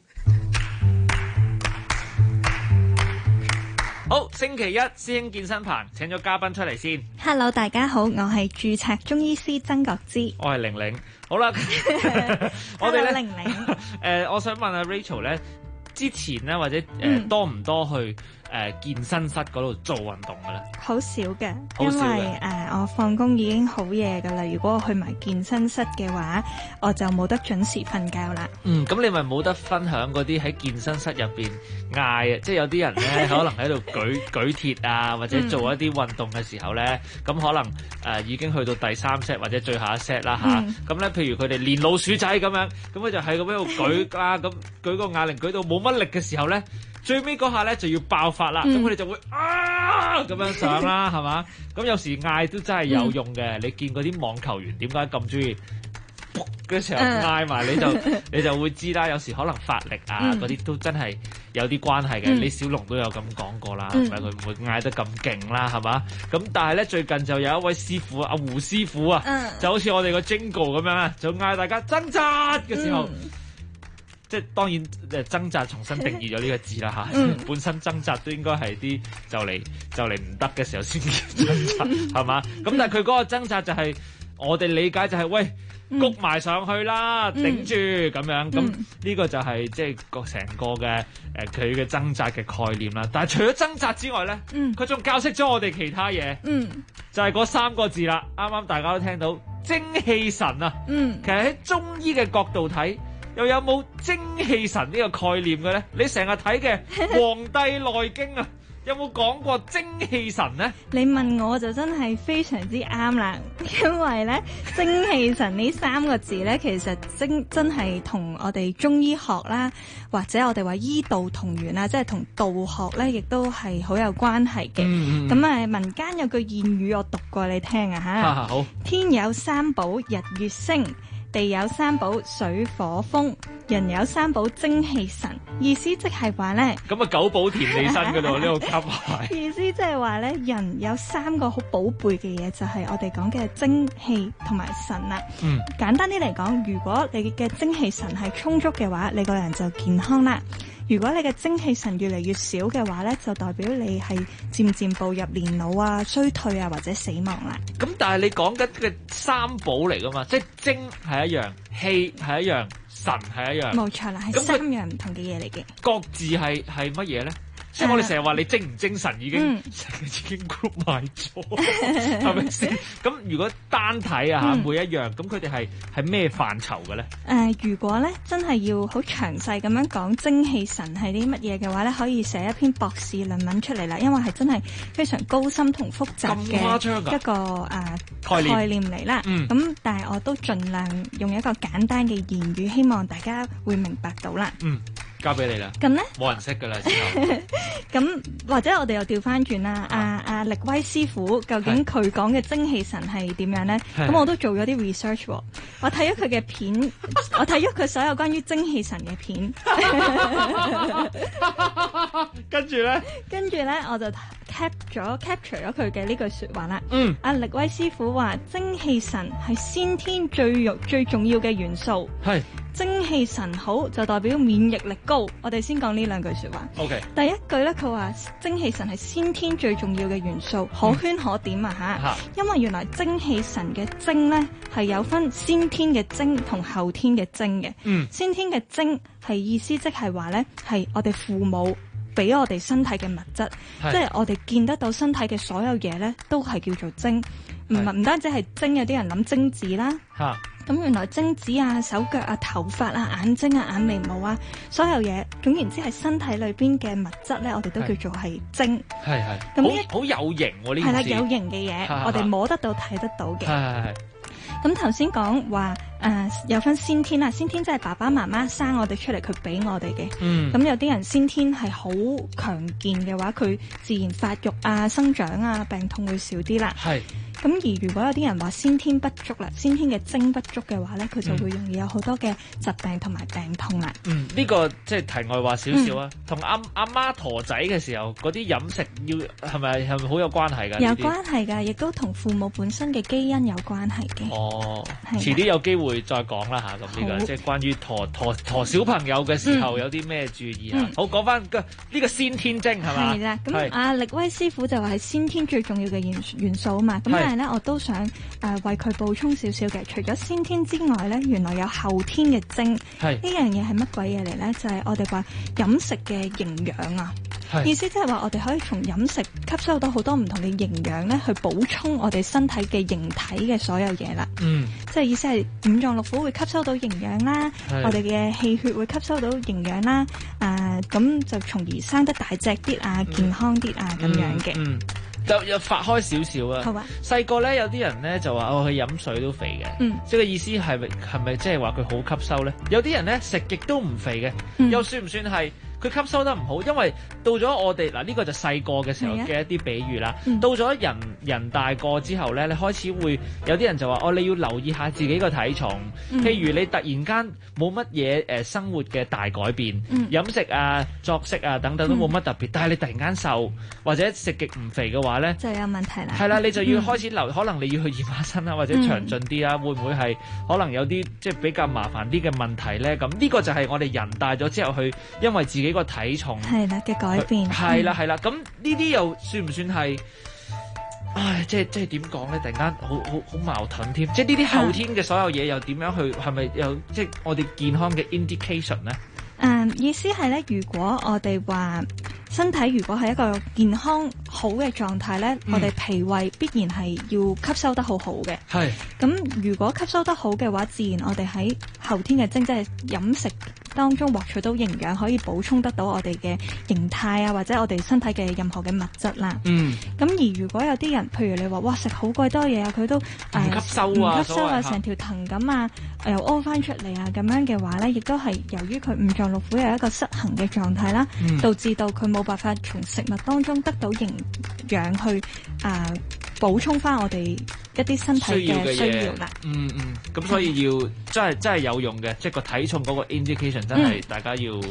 好，星期一師兄健身棚請咗嘉賓出嚟先。 Hello， 大家好，我係註冊中醫師曾國芝。 我係玲玲。好啦，我哋咧， 玲玲。 我想問阿 Rachel 咧，之前咧或者多唔多去健身室嗰度做運動嘅咧？ 好少嘅，因為我放工已經好夜噶啦。如果我去埋健身室嘅話，我就冇得準時瞓覺啦。 咁你咪冇得分享嗰啲喺健身室入邊嗌啊！即係有啲人咧可能喺度舉鐵啊，或者做一啲運動嘅時候咧，咁可能已經去到第3 set 或者最後一 set 啦嚇。咁咧，譬如佢哋練老鼠仔咁樣，咁佢就係咁喺度舉啦，咁舉個啞鈴舉到冇乜力嘅時候咧，最尾嗰下咧就要爆發啦，咁佢哋就會咁樣上啦，係嘛？咁有時嗌都真係有用嘅。你見嗰啲網球員點解咁中意卜嘅時候嗌埋，你就會知啦。有時可能發力啊嗰啲都真係有啲關係嘅。李小龍都有咁講過啦，唔係佢唔會嗌得咁勁啦，係嘛？咁但係咧最近就有一位師傅阿胡師傅啊，就好似我哋個 Jingle 咁樣啊，就嗌大家掙扎嘅時候。即係當然掙扎重新定義咗呢個字啦嚇，本身掙扎都應該係啲就嚟唔得嘅時候先叫掙扎係嘛？咁但係佢嗰個掙扎就係、我哋理解就係、喂谷埋上去啦，頂住咁樣，咁呢個就係即係成個嘅佢嘅掙扎嘅概念啦。但係除咗掙扎之外咧，佢仲教識咗我哋其他嘢，就係嗰3個字啦。啱啱大家都聽到精氣神啊，其實喺中醫嘅角度睇，又有冇精氣神呢個概念嘅咧？你成日睇嘅《黃帝內經》啊，有冇講過精氣神呢？ 你問我就真係非常之啱啦，因為咧精氣神呢3個字咧，其實真係同我哋中醫學啦，或者我哋話醫道同源啊，即係同道學咧，亦都係好有關係嘅。咁民間有句諺語我讀過你聽啊嚇。 好。 天有3寶日月星，地有3寶水火風，人有3寶精氣神。意思即係話咧， 咁啊9寶填起身嗰度呢個級係。 意思即係話咧，人有3個好寶貝嘅嘢，就係我哋講嘅精氣同埋神啦。簡單啲嚟講，如果你嘅精氣神係充足嘅話，你個人就健康啦。 如果你嘅精氣神越嚟越少嘅話咧，就代表你係漸漸步入年老啊、衰退啊或者死亡啦。 咁但係你講緊嘅三寶嚟噶嘛，即係精係一樣，氣係一樣，神係一樣。 冇錯啦，係三樣唔同嘅嘢嚟嘅。 各自係乜嘢咧？即係我哋成日話你精唔精神已經 group 埋咗，係咪先？咁如果單睇啊每一樣，咁佢哋係咩範疇嘅咧？ 如果咧真係要好詳細咁樣講精氣神係啲乜嘢嘅話咧，可以寫一篇博士論文出嚟啦，因為係真係非常高深同複雜嘅一個概念嚟啦。咁但係我都盡量用一個簡單嘅言語，希望大家會明白到啦。 交俾你啦。 咁咧冇人識噶啦。 咁或者我哋又調翻轉啦，阿力威師傅究竟佢講嘅精氣神係點樣咧？咁我都做咗啲 research 喎，我睇咗佢嘅片，我睇咗佢所有關於精氣神嘅片。跟住咧我就 capture 咗佢嘅呢句說話啦。阿力威師傅話精氣神係先天最重要嘅元素。係。精氣神好就代表免疫力高，我哋先講呢兩句說話。 OK。 第一句咧，佢話精氣神係先天最重要嘅元素，可圈可點啊吓。因為原來精氣神嘅精咧係有分先天嘅精同後天嘅精嘅。先天嘅精係意思即係話咧係我哋父母俾我哋身體嘅物質，即係我哋見得到身體嘅所有嘢咧都係叫做精。唔單止係精，有啲人諗精子啦。咁原來精子啊、手腳啊、頭髮啊、眼睛啊、眼眉毛啊，所有嘢，總言之係身體裏邊嘅物質咧，我哋都叫做係精。係。咁好有型喎呢件事。 係啦，有型嘅嘢，我哋摸得到、睇得到嘅。係。咁頭先講話有分先天啦，先天即係爸爸媽媽生我哋出嚟，佢俾我哋嘅。咁有啲人先天係好強健嘅話，佢自然發育啊、生長啊、病痛會少啲啦。係。咁而如果有啲人話先天不足啦，先天嘅精不足嘅話咧，佢就會容易有好多嘅疾病同埋病痛啦。呢個即係題外話少少啊。同阿媽陀仔嘅時候，嗰啲飲食要係咪好有關係㗎？ 有關係㗎，亦都同父母本身嘅基因有關係嘅。 哦，遲啲有機會再講啦嚇。咁呢個即係關於陀小朋友嘅時候有啲咩注意啊？好，講翻呢個先天精係嘛？ 係啦。咁阿力威師傅就話係先天最重要嘅元素啊嘛。咁但係咧，我都想為佢補充少少嘅。除咗先天之外咧，原來有後天嘅精。呢樣嘢係乜鬼嘢嚟咧？就係我哋話飲食嘅營養啊。意思即係話我哋可以從飲食吸收到好多唔同嘅營養咧，去補充我哋身體嘅形體嘅所有嘢啦。即係意思係五臟六腑會吸收到營養啦，我哋嘅氣血會吸收到營養啦。咁就從而生得大隻啲啊，健康啲啊咁樣嘅。 就又發開少少啊！ 好啊！ 細個咧有啲人咧就話佢飲水都肥嘅，即係個意思係咪即係話佢好吸收咧？有啲人咧食極都唔肥嘅，又算唔算係？佢吸收得唔好，因為到咗我哋嗱呢個就細個嘅時候嘅一啲比喻啦。到咗人大個之後咧，你開始會有啲人就話你要留意下自己個體重。譬如你突然間冇乜嘢生活嘅大改變，飲食啊、作息啊等等都冇乜特別，但係你突然間瘦或者食極唔肥嘅話咧， 就有問題啦。 係啦，你就要開始可能你要去驗下身啦，或者詳盡啲啊，會唔會係可能有啲即係比較麻煩啲嘅問題咧？咁呢個就係我哋人大咗之後去因為自己個體重係啦嘅改變， 係啦，咁呢啲又算唔算係？唉，即係點講咧？突然間好矛盾添。即係呢啲後天嘅所有嘢又點樣去？係咪有即係我哋健康嘅 indication 咧？ 意思係咧，如果我哋話身體如果係一個健康好嘅狀態咧，我哋脾胃必然係要吸收得好好嘅。係。咁如果吸收得好嘅話，自然我哋喺後天嘅精，即係飲食當中獲取到營養，可以補充得到我哋嘅形態啊，或者我哋身體嘅任何嘅物質啦。咁而如果有啲人，譬如你話哇食好鬼多嘢啊，佢都唔吸收啊， 成條藤咁啊，又屙翻出嚟啊，咁樣嘅話咧，亦都係由於佢五臟六腑有一個失衡嘅狀態啦，導致到佢冇辦法從食物當中得到營養去補充翻我哋一啲身體嘅需要啦。 咁所以要真係有用嘅，即係個體重嗰個 indication 真係大家要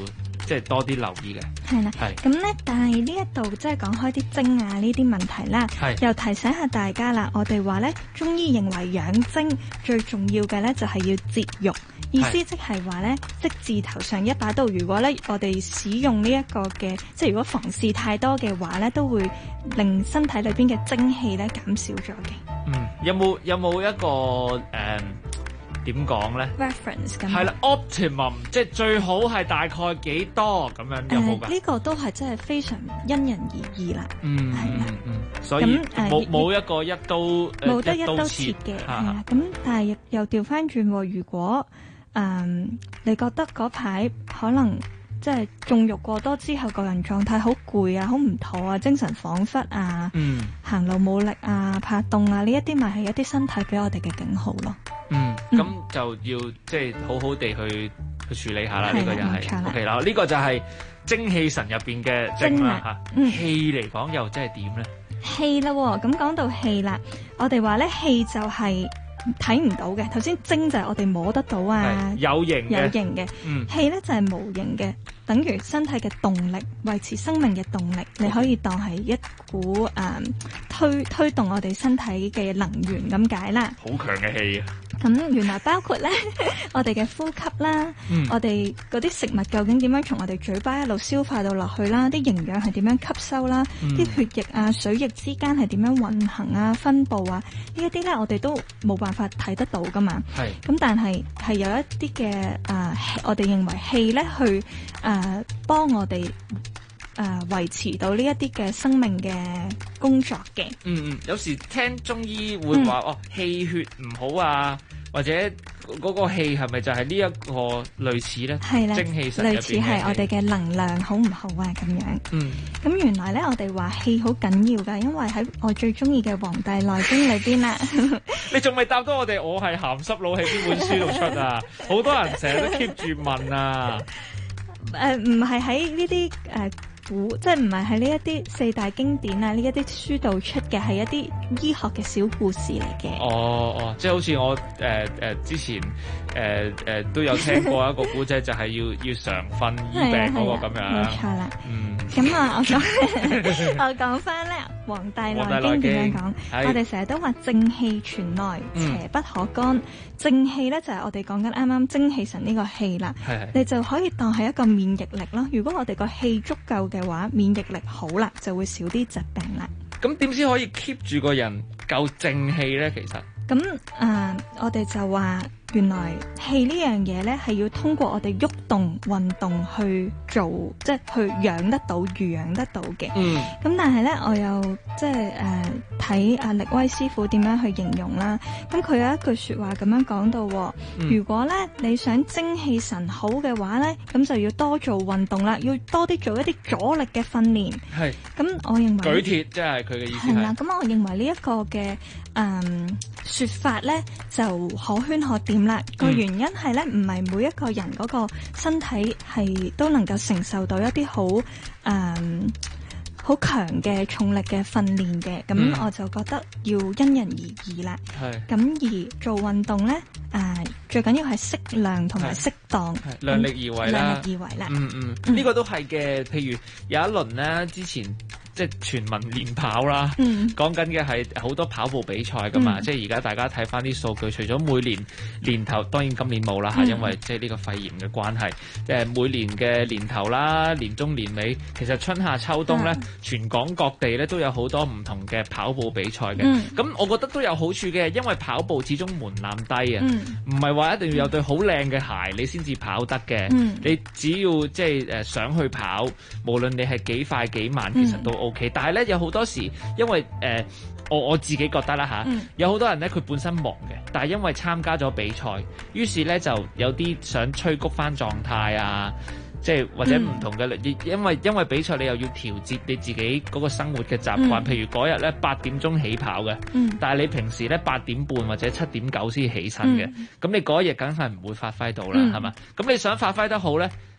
即係多啲留意嘅。 係啦，咁咧，但係呢一度即係講開啲精啊呢啲問題啦，又提醒下大家啦。我哋話咧，中醫認為養精最重要嘅咧就係要節欲，意思即係話咧，即字頭上一把刀。如果咧我哋使用呢一個嘅，即係如果房事太多嘅話咧，都會令身體裏邊嘅精氣咧減少咗嘅。 有冇一個點講咧 ？reference 咁係啦 ，optimum 即係最好係大概幾多咁樣有冇㗎？ 呢個都係真係非常因人而異啦。係啦， 所以冇一個一刀冇得一刀切嘅，係啦。咁但係又調翻轉，如果你覺得嗰排可能即係縱欲過多之後，個人狀態好攰啊，好唔妥啊，精神恍惚啊，行路冇力啊，怕凍啊，呢一啲咪係一啲身體俾我哋嘅警號咯。 咁就要即係好好地去處理下啦。呢個就係 OK 啦。呢個就係精氣神入邊嘅精啦嚇。氣嚟講又即係點咧？ 氣啦，咁講到氣啦，我哋話咧氣就係睇唔到嘅。頭先精就係我哋摸得到啊， 有形嘅。氣咧就係無形嘅，等於身體嘅動力，維持生命嘅動力。你可以當係一股推動我哋身體嘅能源咁解啦。 好強嘅氣啊！ 咁原來包括咧，我哋嘅呼吸啦，我哋嗰啲食物究竟點樣從我哋嘴巴一路消化到落去啦？啲營養係點樣吸收啦？啲血液啊、水液之間係點樣運行啊、分佈啊？呢一啲咧，我哋都冇辦法睇得到噶嘛。咁但係有一啲嘅我哋認為氣咧去幫我哋維持到呢一啲嘅生命嘅工作嘅。 有時聽中醫會話氣血唔好啊，或者嗰個氣係咪就係呢一個類似咧？ 係啦， 精氣神入邊嘅氣， 類似係我哋嘅能量好唔好啊？咁樣。咁原來咧，我哋話氣好緊要噶，因為喺我最中意嘅《黃帝內經》裏邊啦。 你仲未答到我哋？我係鹹濕佬喺邊本書度出啊？好多人成日都 keep 住問啊。 唔係喺呢啲即係唔係喺呢一啲四大經典啊，呢一啲書度出嘅，係一啲醫學嘅小故事嚟嘅。 即係好似我之前都有聽過一個古仔，就係要常瞓醫病嗰個咁樣。 冇錯啦。咁我講翻咧，《黃帝內經》點樣講？我哋成日都話正氣存內，邪不可干。正氣咧就係我哋講緊啱啱精氣神呢個氣啦。你就可以當係一個免疫力咯。如果我哋個氣足夠嘅話，免疫力好啦，就會少啲疾病啦。 咁點先可以 keep 住個人夠正氣咧？其實咁我哋就話原來氣呢樣嘢咧係要通過我哋喐動運動去做，即係去養得到、濡養得到嘅。咁但係咧，我又即係睇阿力威師傅點樣去形容啦。咁佢有一句説話咁樣講到，如果咧你想精氣神好嘅話咧，咁就要多做運動啦，要多啲做一啲阻力嘅訓練。咁我認為舉鐵即係佢嘅意思係啦。咁我認為呢一個嘅説法咧就可圈可點啦。個原因係咧，唔係每一個人嗰個身體係都能夠承受到一啲好強嘅重力嘅訓練嘅。咁我就覺得要因人而異啦。咁而做運動咧，最緊要係適量同埋適當， 量力而為啦。 量力而為啦。 呢個都係嘅。譬如有一輪咧，之前即係全民練跑啦，講緊嘅係好多跑步比賽噶嘛。即係而家大家睇翻啲數據，除咗每年年頭，當然今年冇啦嚇，因為即係呢個肺炎嘅關係。每年嘅年頭啦、年中年尾，其實春夏秋冬咧，全港各地咧都有好多唔同嘅跑步比賽嘅。咁我覺得都有好處嘅，因為跑步始終門檻低啊，唔係話一定要有對好靚嘅鞋你先至跑得嘅。你只要即係想去跑，無論你係幾快幾慢，其實都OK。但係咧有好多時，因為我自己覺得啦嚇，有好多人咧佢本身忙嘅，但係因為參加咗比賽，於是咧就有啲想催谷翻狀態啊，即係或者唔同嘅，因為比賽你又要調節你自己嗰個生活嘅習慣。譬如嗰日咧8點鐘起跑嘅，但係你平時咧8點半或者7點9先起身嘅，咁你嗰一日梗係唔會發揮到啦，係嘛？咁你想發揮得好咧？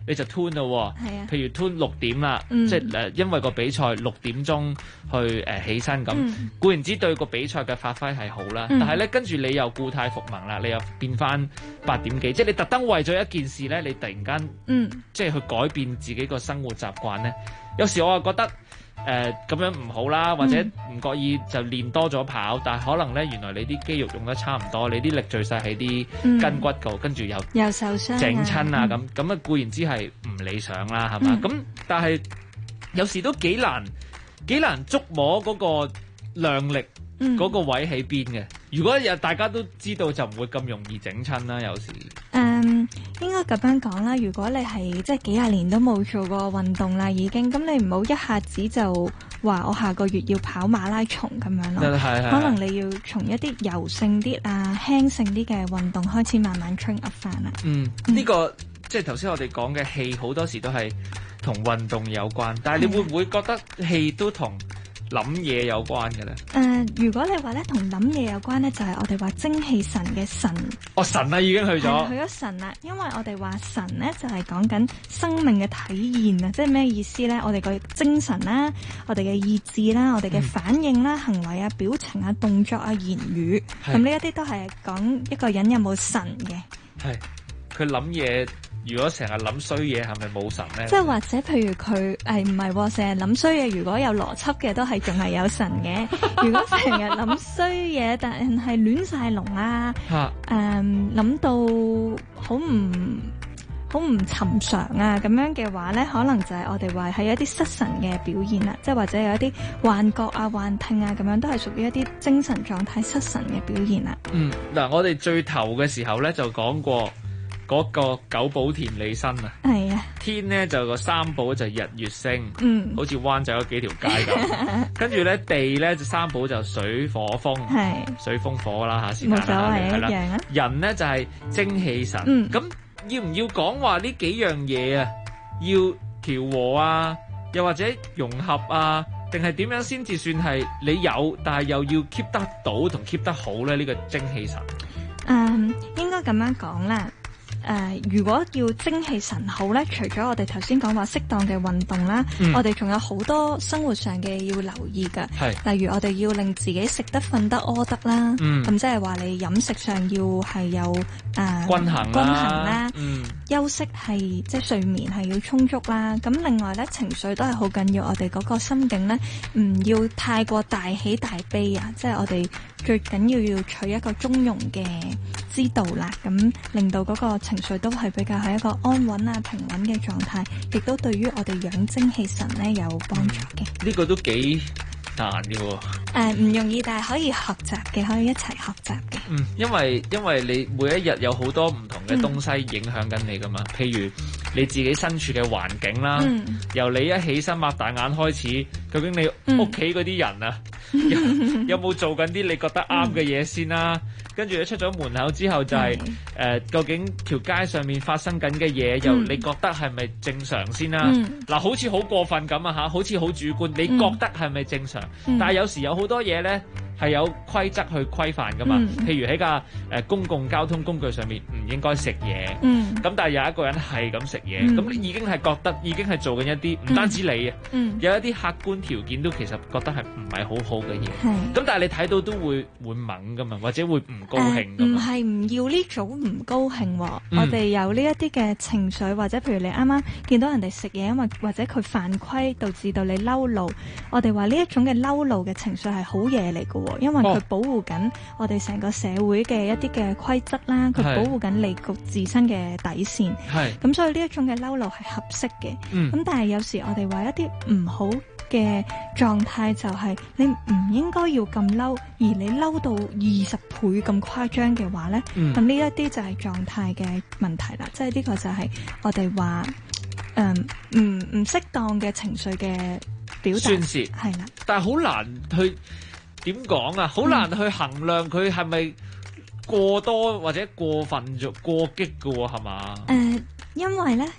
你就 tune 咯。 係啊， 譬如 tune 6點啦，即係因為個比賽6點鐘去起身咁，固然之對個比賽嘅發揮係好啦，但係咧跟住你又故態復萌啦，你又變翻8點幾，即係你特登為咗一件事咧，你突然間即係去改變自己個生活習慣咧，有時我又覺得。咁樣唔好啦，或者唔覺意就練多咗跑，但係可能咧原來你啲肌肉用得差唔多，你啲力聚晒喺啲筋骨度，跟住又受傷整親啊咁啊固然之係唔理想啦，係嘛？咁但係有時都幾難捉摸嗰個量力嗰個位喺邊嘅。如果大家都知道就唔會咁容易整親啦，有時。 應該咁樣講啦，如果你係即係幾廿年都冇做過運動啦，已經咁你唔好一下子就話我下個月要跑馬拉松咁樣咯，可能你要從一啲柔性啲啊、輕性啲嘅運動開始慢慢 train up 翻啦。 呢個即係頭先我哋講嘅氣，好多時都係同運動有關，但係你會唔會覺得氣都同諗嘢有關嘅咧？ 如果你話咧同諗嘢有關咧，就係我哋話精氣神嘅神。 神啊已經去咗。 去咗神啦，因為我哋話神咧就係講緊生命嘅體現啊，即係咩意思咧？我哋個精神啦，我哋嘅意志啦，我哋嘅反應啦、行為啊、表情啊、動作啊、言語，咁呢一啲都係講一個人有冇神嘅。 係佢諗嘢。如果成日諗衰嘢，係咪冇神咧？ 即係或者譬如佢唔係喎，成日諗衰嘢，如果有邏輯嘅都係仲係有神嘅。如果成日諗衰嘢，但係亂晒龍啊，諗到好唔尋常啊咁樣嘅話咧，可能就係我哋話係一啲失神嘅表現啦，即係或者有一啲幻覺啊、幻聽啊咁樣，都係屬於一啲精神狀態失神嘅表現啦。 嗱，我哋最頭嘅時候咧就講過。嗰個九寶田李新啊， 係啊， 天咧就個三寶就日月星，好似灣仔嗰幾條街咁。跟住咧地咧就三寶就水火風，水風火啦嚇， 冇所謂一樣啊。 人咧就係精氣神，咁要唔要講話呢幾樣嘢啊？要調和啊，又或者融合啊，定係點樣先至算係你有，但係又要 keep 得到同 keep 得好咧？呢個精氣神， 應該咁樣講啦。如果要精氣神好咧，除咗我哋頭先講話適當嘅運動啦，我哋仲有好多生活上嘅要留意㗎。例如我哋要令自己食得、瞓得、屙得啦，咁即係話你飲食上要係有均衡啦，休息係即係睡眠係要充足啦。咁另外咧情緒都係好緊要，我哋嗰個心境咧唔要太過大喜大悲啊，即係我哋最緊要取一個中庸嘅之道啦，咁令到嗰個情緒都係比較係一個安穩啊、平穩嘅狀態，亦都對於我哋養精氣神咧有幫助嘅。 呢個都幾難嘅喎。 唔容易，但係可以學習嘅，可以一齊學習嘅。 因為你每一日有好多唔同嘅東西影響緊你噶嘛，譬如你自己身處嘅環境啦，由你一起身擘大眼開始，究竟你屋企嗰啲人啊，有冇做緊啲你覺得啱嘅嘢先啦？跟住你出咗門口之後就係究竟條街上面發生緊嘅嘢，又你覺得係咪正常先啦？嗱，好似好過分咁啊嚇，好似好主觀，你覺得係咪正常？但係有時有好多嘢咧係有規則去規範噶嘛，譬如喺架公共交通工具上面唔應該食嘢，咁但係有一個人係咁食嘢，咁你已經係覺得已經係做緊一啲唔單止你啊，有一啲客觀條件都其實覺得係唔係好好嘅嘢，咁但係你睇到都會猛噶嘛，或者會唔高興噶嘛。 唔係唔要呢種唔高興喎，我哋有呢一啲嘅情緒，或者譬如你啱啱見到人哋食嘢，因為或者佢犯規導致到你嬲怒，我哋話呢一種嘅嬲怒嘅情緒係好嘢嚟嘅。因為佢保護緊我哋成個社會嘅一啲嘅規則啦，佢保護緊你個自身嘅底線。咁所以呢一種嘅嬲怒係合適嘅。咁但係有時我哋話一啲唔好嘅狀態就係你唔應該要咁嬲，而你嬲到20倍咁誇張嘅話咧，咁呢一啲就係狀態嘅問題啦。即係呢個就係我哋話唔適當嘅情緒嘅表達宣泄係啦， 但係好難去。點講啊？好難去衡量佢係咪過多或者過分咗、過激㗎喎，係嘛？ 因為咧，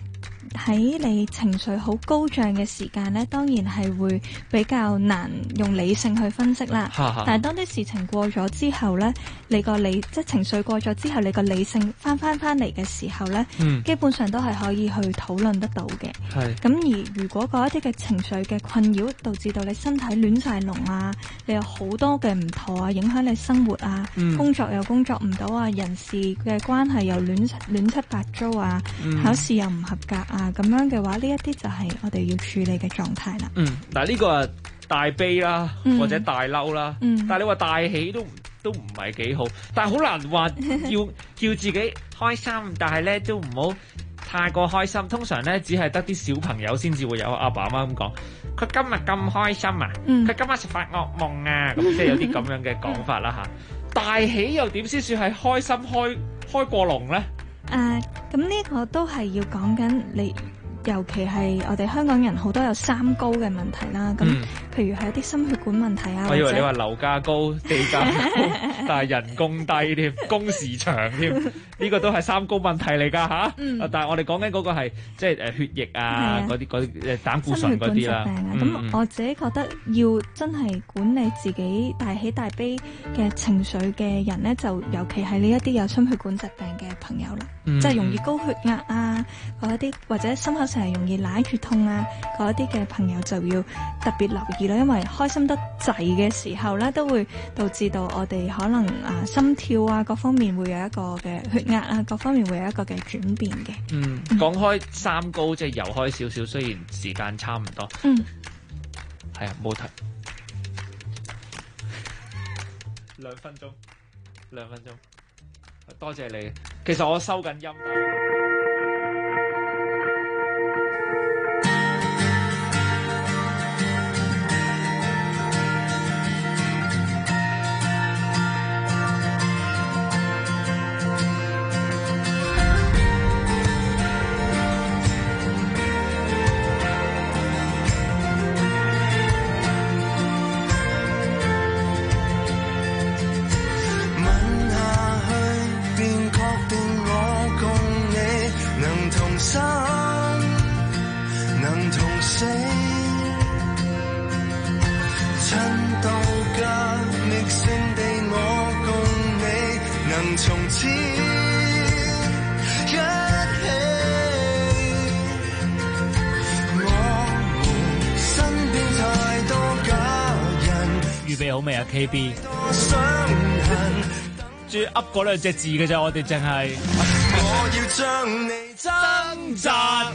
喺你情緒好高漲嘅時間呢，當然係會比較難用理性去分析啦。但係當啲事情過咗之後呢，你個即係情緒過咗之後，你個理性翻嚟嘅時候呢，基本上都係可以去討論得到嘅。咁而如果嗰一啲嘅情緒嘅困擾導致到你身體亂晒龍啊，你有好多嘅唔妥啊，影響你生活啊，工作又工作唔到啊，人事嘅關係又亂七八糟啊，考試又唔合格啊，咁樣嘅話，呢一啲就係我哋要處理嘅狀態啦。 但係呢個係大悲啦，或者大嬲啦，但係你話大喜都唔係幾好，但係好難話要叫自己開心，但係咧都唔好太過開心。通常咧只係得啲小朋友先至會有阿爸阿媽咁講，佢今日咁開心啊，佢今日食發惡夢啊，咁即係有啲咁樣嘅講法啦嚇。大喜又點先算係開心開過龍咧？ 咁呢個都係要講緊你。尤其係我哋香港人好多有三高嘅問題啦，咁譬如係一啲心血管問題啊， 我以為你話樓價高、地價高，但係人工低添，工時長添，呢個都係三高問題嚟㗎嚇。但係我哋講緊嗰個係即係血液啊嗰啲膽固醇嗰啲啦。 咁我自己覺得要真係管理自己大喜大悲嘅情緒嘅人呢，就尤其係呢一啲有心血管疾病嘅朋友啦，即係容易高血壓啊嗰一啲，或者心口成日容易冷血痛啊嗰一啲嘅朋友就要特別留意啦，因為開心得滯嘅時候咧，都會導致到我哋可能心跳啊各方面會有一個嘅血壓啊各方面會有一個嘅轉變嘅。 講開三高即係遊開少少，雖然時間差唔多。係啊，冇睇2分鐘，多謝你。其實我收緊音。好未啊 KB？ 仲要噏嗰兩隻字嘅啫，我哋淨係。我要將你掙扎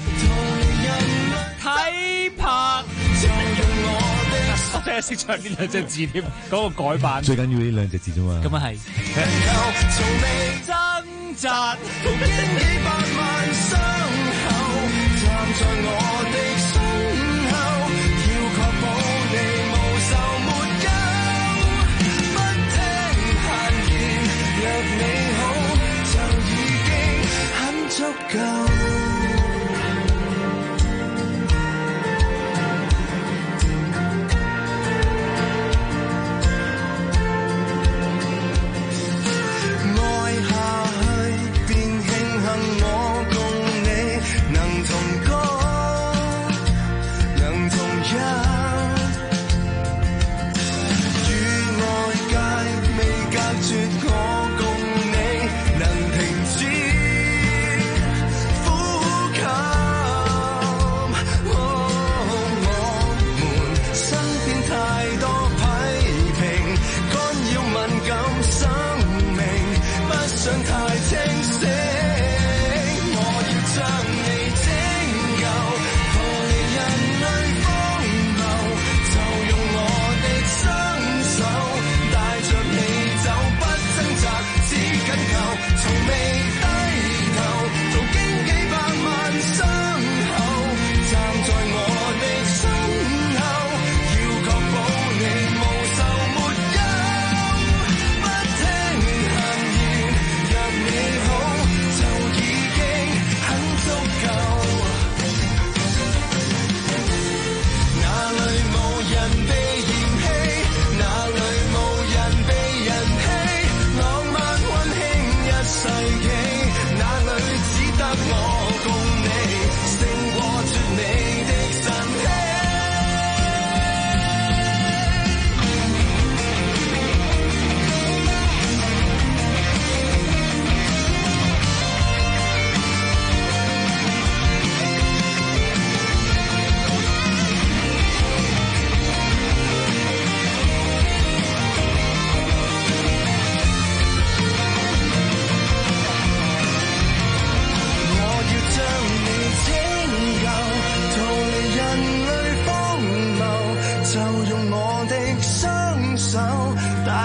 體魄，我真係識唱呢兩隻字添，嗰個改版。 最緊要呢兩隻字啫嘛。 咁啊係。從未掙扎，途經幾百萬傷口，站在我的身後，要確保你無仇沒憂，不聽閒言，若你好，就已經很足夠。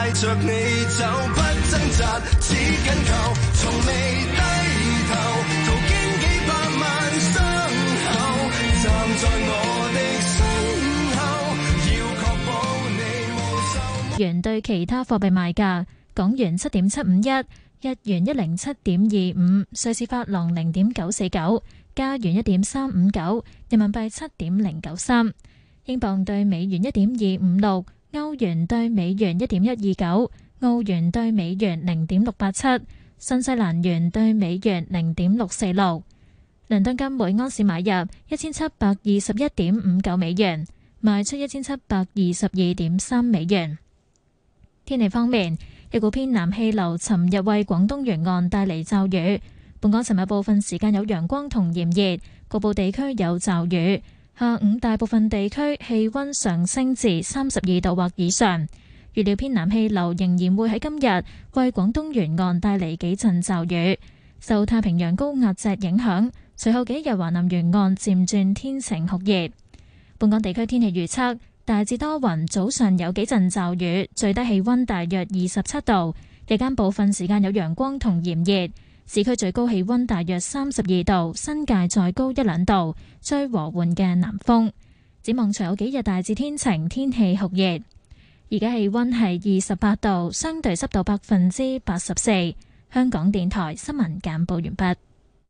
帶着你走，不掙扎，只緊求，從未低頭，途經幾百萬傷口，站在我的身後，要確保你無受。 元對其他貨幣賣價：港元7.751，日元107.25，瑞士法郎0.949，加元1.359，人民幣7.093，英鎊對美元1.256，歐元對美元1.129，澳元對美元0.687，新西蘭元對美元0.646。倫敦金每安士買入1721.59美元，賣出1722.3美元。天氣方面，一股偏南氣流尋日為廣東沿岸帶嚟驟雨。本港尋日部分時間有陽光同炎熱，局部地區有驟雨。下午大部分地區氣溫上升至32度或以上。預料偏南氣流仍然會喺今日為廣東沿岸帶嚟幾陣驟雨。受太平洋高壓脊影響，隨後幾日華南沿岸漸轉天晴酷熱。本港地區天氣預測大致多雲，早上有幾陣驟雨，最低氣溫大約27度，日間部分時間有陽光同炎熱。市區最高氣溫大約32度，新界再高1-2度，吹和緩嘅南風。展望隨後幾日大致天晴，天氣酷熱。而家氣溫係28度，相對濕度84%。香港電台新聞簡報完畢。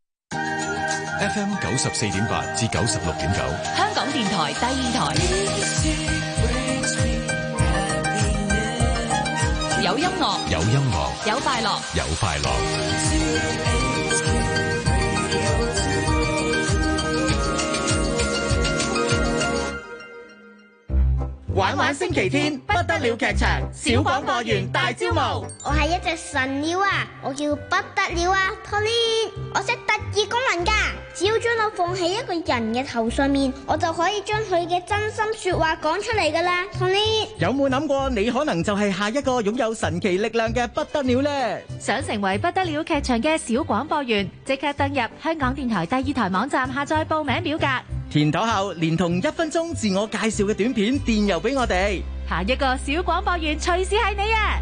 FM 94.8至96.9， 香港電台第二台。有音樂， 有音樂， 有快樂， 有快樂。 玩玩星期天不得了劇場小廣播員大招募。 我係一隻神鳥啊，我叫不得了啊 Tony， 我識特異功能噶，只要將我放喺一個人嘅頭上面，我就可以將佢嘅真心說話講出嚟噶啦 Tony。 有冇諗過你可能就係下一個擁有神奇力量嘅不得了呢？ 想成為不得了劇場嘅小廣播員，即刻登入香港電台第二台網站下載報名表格， 填妥後連同1分鐘自我介紹嘅短片電郵俾我哋。 下一個小廣播員隨時係你啊！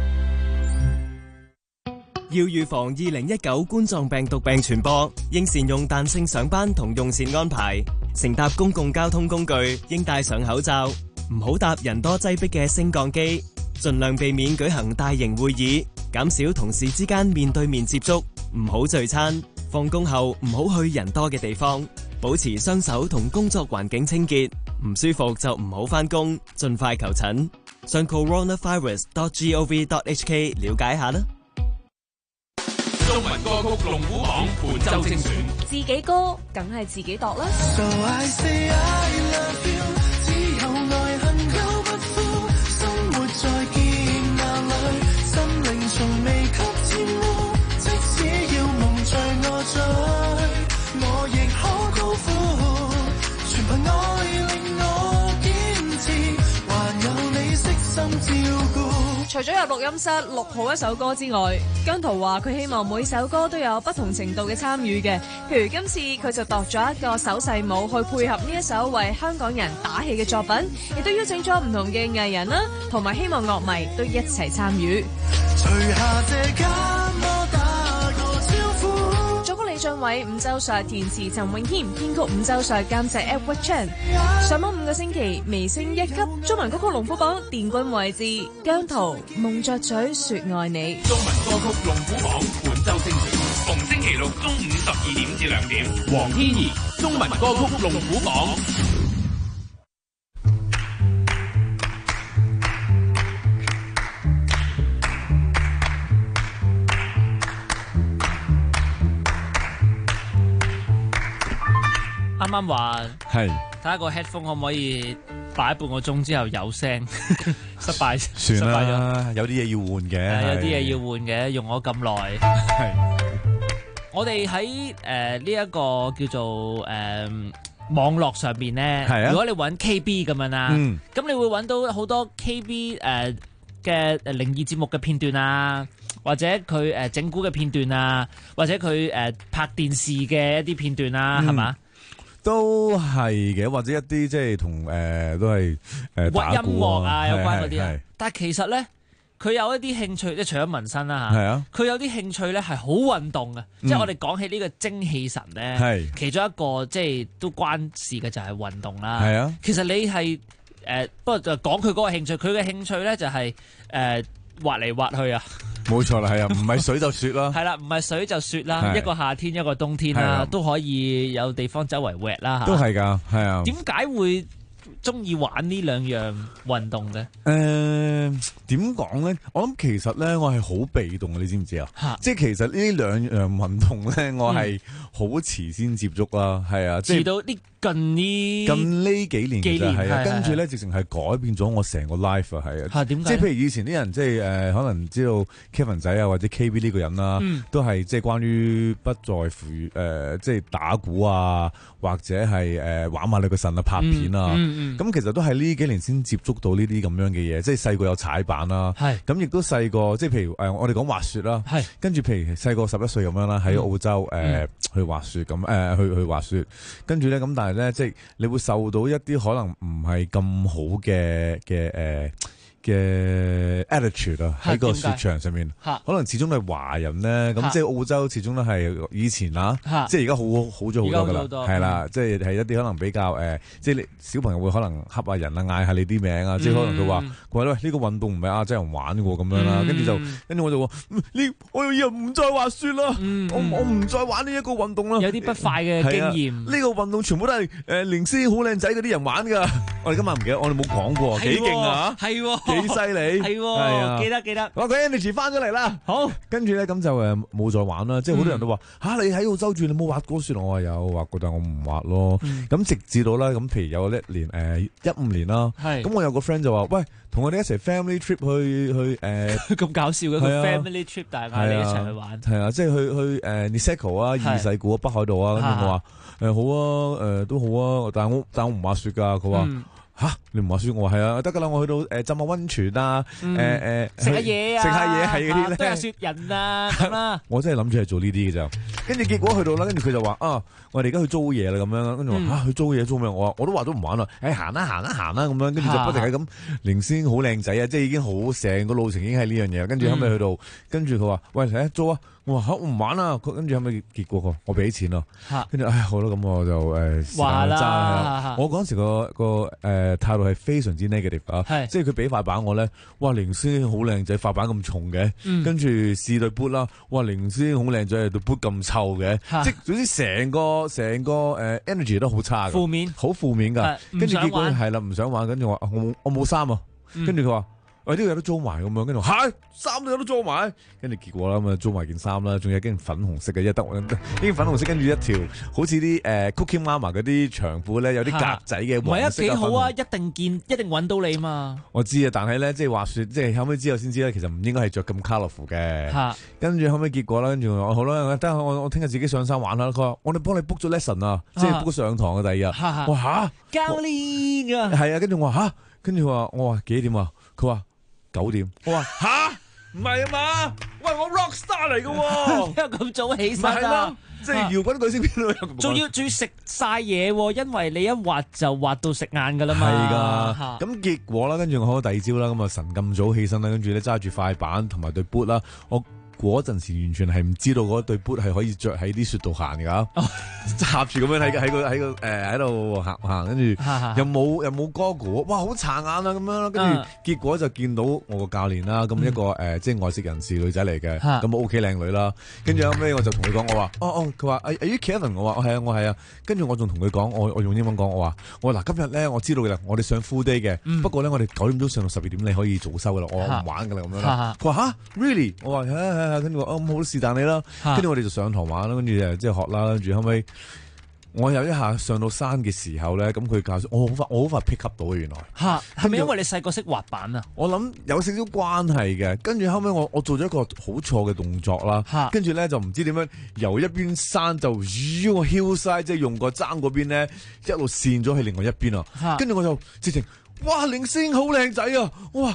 要預防2019冠狀病毒病傳播，應善用彈性上班同用膳安排。乘搭公共交通工具應戴上口罩，唔好搭人多擠迫嘅升降機，盡量避免舉行大型會議，減少同事之間面對面接觸，唔好聚餐。放工後唔好去人多嘅地方，保持雙手同工作環境清潔。唔舒服就唔好返工，盡快求診。上 coronavirus.gov.hk 了解下啦。 中文歌曲龍虎榜本周精選， 自己歌梗係自己度啦。 So I say I love you， 只有愛恨久不枯，生活在劫難裏，心靈從未給沾污，即使要蒙在我嘴，我亦可高呼，全憑愛令我堅持，還有你悉心照顧。 除咗入錄音室錄好一首歌之外，姜濤話佢希望每首歌都有不同程度嘅參與嘅，譬如今次佢就度咗一個手勢舞去配合呢一首為香港人打氣嘅作品，亦都邀請咗唔同嘅藝人啦，同埋希望樂迷都一齊參與。 除下這間我打個招呼。 作曲李俊偉、伍周碩填詞陳詠謙，編曲伍周碩監製 Edward Chan。上網5個星期，微升1級，中文歌曲龍虎榜殿軍位置，姜濤夢着嘴說愛你。 中文歌曲龍虎榜本周精選，逢星期六中午12點至2點，黃天怡中文歌曲龍虎榜。 啱啱話係睇下個 headphone 可唔可以擺半個鐘之後有聲，失敗算啦，有啲嘢要換嘅， 有啲嘢要換嘅，用咗咁耐。 係我哋喺呢一個叫做網絡上邊咧，如果你揾 KB 咁樣啦，咁你會揾到好多 KB 嘅靈異節目嘅片段啊，或者佢整蠱嘅片段啊，或者佢拍電視嘅一啲片段啊，係嘛？ 都係嘅，或者一啲即係同都係打鼓音樂啊有關嗰啲啊。但係其實咧， 佢有一啲興趣，即係除咗紋身啦嚇， 係啊， 佢有啲興趣咧係好運動嘅，即係我哋講起呢個精氣神咧，其中一個即係都關事嘅就係運動啦。 係啊， 其實你係不過就講佢嗰個興趣，佢嘅興趣咧就係滑嚟滑去啊。 冇錯啦，係啊，唔係水就雪啦。 係啦，唔係水就雪啦，一個夏天一個冬天啦，都可以有地方周圍滑啦嚇。 都係㗎，係啊。 點解會中意玩呢兩樣運動嘅？ 點講咧？我諗其實咧，我係好被動嘅，你知唔知啊？即係其實呢兩樣運動咧，我係好遲先接觸啦，係啊，即係到呢近呢幾年其實係啊，跟住咧直情係改變咗我成個 life 啊，係啊。 點解？ 即係譬如以前啲人即係可能知道 Kevin 仔啊或者 KB 呢個人啦，都係即係關於不在乎即係打鼓啊，或者係玩下你個腎啊拍片啊。咁其實都係呢幾年先接觸到呢啲咁樣嘅嘢，即係細個有踩板啦，咁亦都細個即係譬如我哋講滑雪啦，跟住譬如細個11歲咁樣啦，喺澳洲去滑雪咁去滑雪，跟住咧咁但係咧即係你會受到一啲可能唔係咁好嘅attitude 啊，喺個雪場上面，可能始終都係華人咧，咁即係澳洲始終都係以前啦，即係而家好咗好多噶啦，係啦，即係一啲可能比較即係小朋友會可能恰下人啊，嗌下你啲名啊，即係可能佢話喂呢個運動唔係亞洲人玩嘅咁樣啦，跟住我就話我以後唔再滑雪啦，我唔再玩呢一個運動啦， 有啲不快嘅經驗。 呢個運動全部都係靈師好靚仔嗰啲人玩噶，我哋今晚唔記得，我哋冇講過，幾勁啊， 係。 幾犀利， 係啊，記得。 我佢 energy 翻咗嚟啦，好，跟住咧咁就冇再玩啦。即係好多人都話你喺澳洲住，你冇滑過雪，我話有滑過，但我唔滑咯。咁直至到啦，咁譬如有一年15年啦，咁我有個 friend 就話喂，同我哋一齊 family trip 去咁搞笑嘅，佢 family trip 大家你一齊去玩， 係啊，即係去Niseko 啊，二世古北海道啊，跟住我話好啊，都好啊，但我唔滑雪噶，佢話。你唔滑雪，我話係啊，得噶啦，我去到浸下溫泉啊， 食下嘢啊， 食下嘢係嗰啲咧， 都係雪人啊咁啦。 我真係諗住係做呢啲嘅咋，跟住結果去到啦，跟住佢就話我哋而家去租嘢啦咁樣，跟住話去租嘢租咩？我都話都唔玩啦，行啦咁樣，跟住就不停係咁，靈仙好靚仔啊，即係已經好成個路程已經係呢樣嘢，跟住後尾去到，跟住佢話喂嚟租啊。我話我唔玩啦，跟住後尾結果我俾錢咯，跟住好啦，咁我就話啦， 我嗰陣時個態度係非常之 negative 啊，即係佢俾塊板我咧，哇靈師好靚仔，塊板咁重嘅，跟住試對 boot 啦，哇靈師好靚仔，對 boot 咁臭嘅，即係總之成個energy 都好差嘅， 負面， 好負面噶，跟住結果係啦，唔想玩，跟住我冇衫啊，跟住佢話。呢個有得租埋咁樣，跟住衫都有得租埋，跟住結果啦咁啊租埋件衫啦，仲有件粉紅色嘅，呢件粉紅色跟住一條好似啲Cookie Mama 嗰啲長褲咧，有啲格仔嘅黃色。唔係幾好啊！一定揾到你嘛。 我知啊，但係咧即係滑雪，即係後尾之後先知咧，其實唔應該係着咁 colourful 嘅。跟住後尾結果啦，跟住我好啦，得我聽日自己上山玩啦。佢話我哋幫你 book 咗 lesson 啊，即係 book 上堂嘅第二日。我話教練啊， 係啊，跟住我話跟住我話幾點啊？佢話9點，我話唔係啊嘛，喂我 rock star 嚟嘅喎， 因為咁早起身啊， 即係搖滾巨星邊度有？ 仲要食晒嘢喎，因為你一滑就滑到食晏㗎啦嘛。 係㗎，咁結果啦，跟住我好第二朝啦，咁啊晨咁早起身啦，跟住咧揸住塊板同埋對 boot 啦，我嗰陣時完全係唔知道嗰對 boot 係可以着喺啲雪度行㗎，插住咁樣喺度行，跟住又冇 goggle， 哇好殘眼啊咁樣，跟住結果就見到我個教練啦，咁一個即係外籍人士女仔嚟嘅，咁 OK 靚女啦，跟住後尾我就同佢講，我話佢話Are you Kevin？我話我係啊，跟住我仲同佢講，我用英文講，我話嗱今日咧我知道嘅啦，我哋上 full day 嘅，不過咧我哋9點鐘上到12點你可以早收噶啦，我唔玩噶啦咁樣啦。佢話really？我話跟住我好是但你啦，跟住我哋就上堂玩啦，跟住即係學啦，跟住後尾我有一下上到山嘅時候咧，咁佢教我好快 pick up 到嘅原來係咪因為你細個識滑板啊？ 我諗有少少關係嘅，跟住後尾我做咗一個好錯嘅動作啦，跟住咧就唔知點樣由一邊山就我 hillside 即係用個踭嗰邊咧一路跣咗去另外一邊啊，跟住我就直情哇靈星好靚仔啊，哇！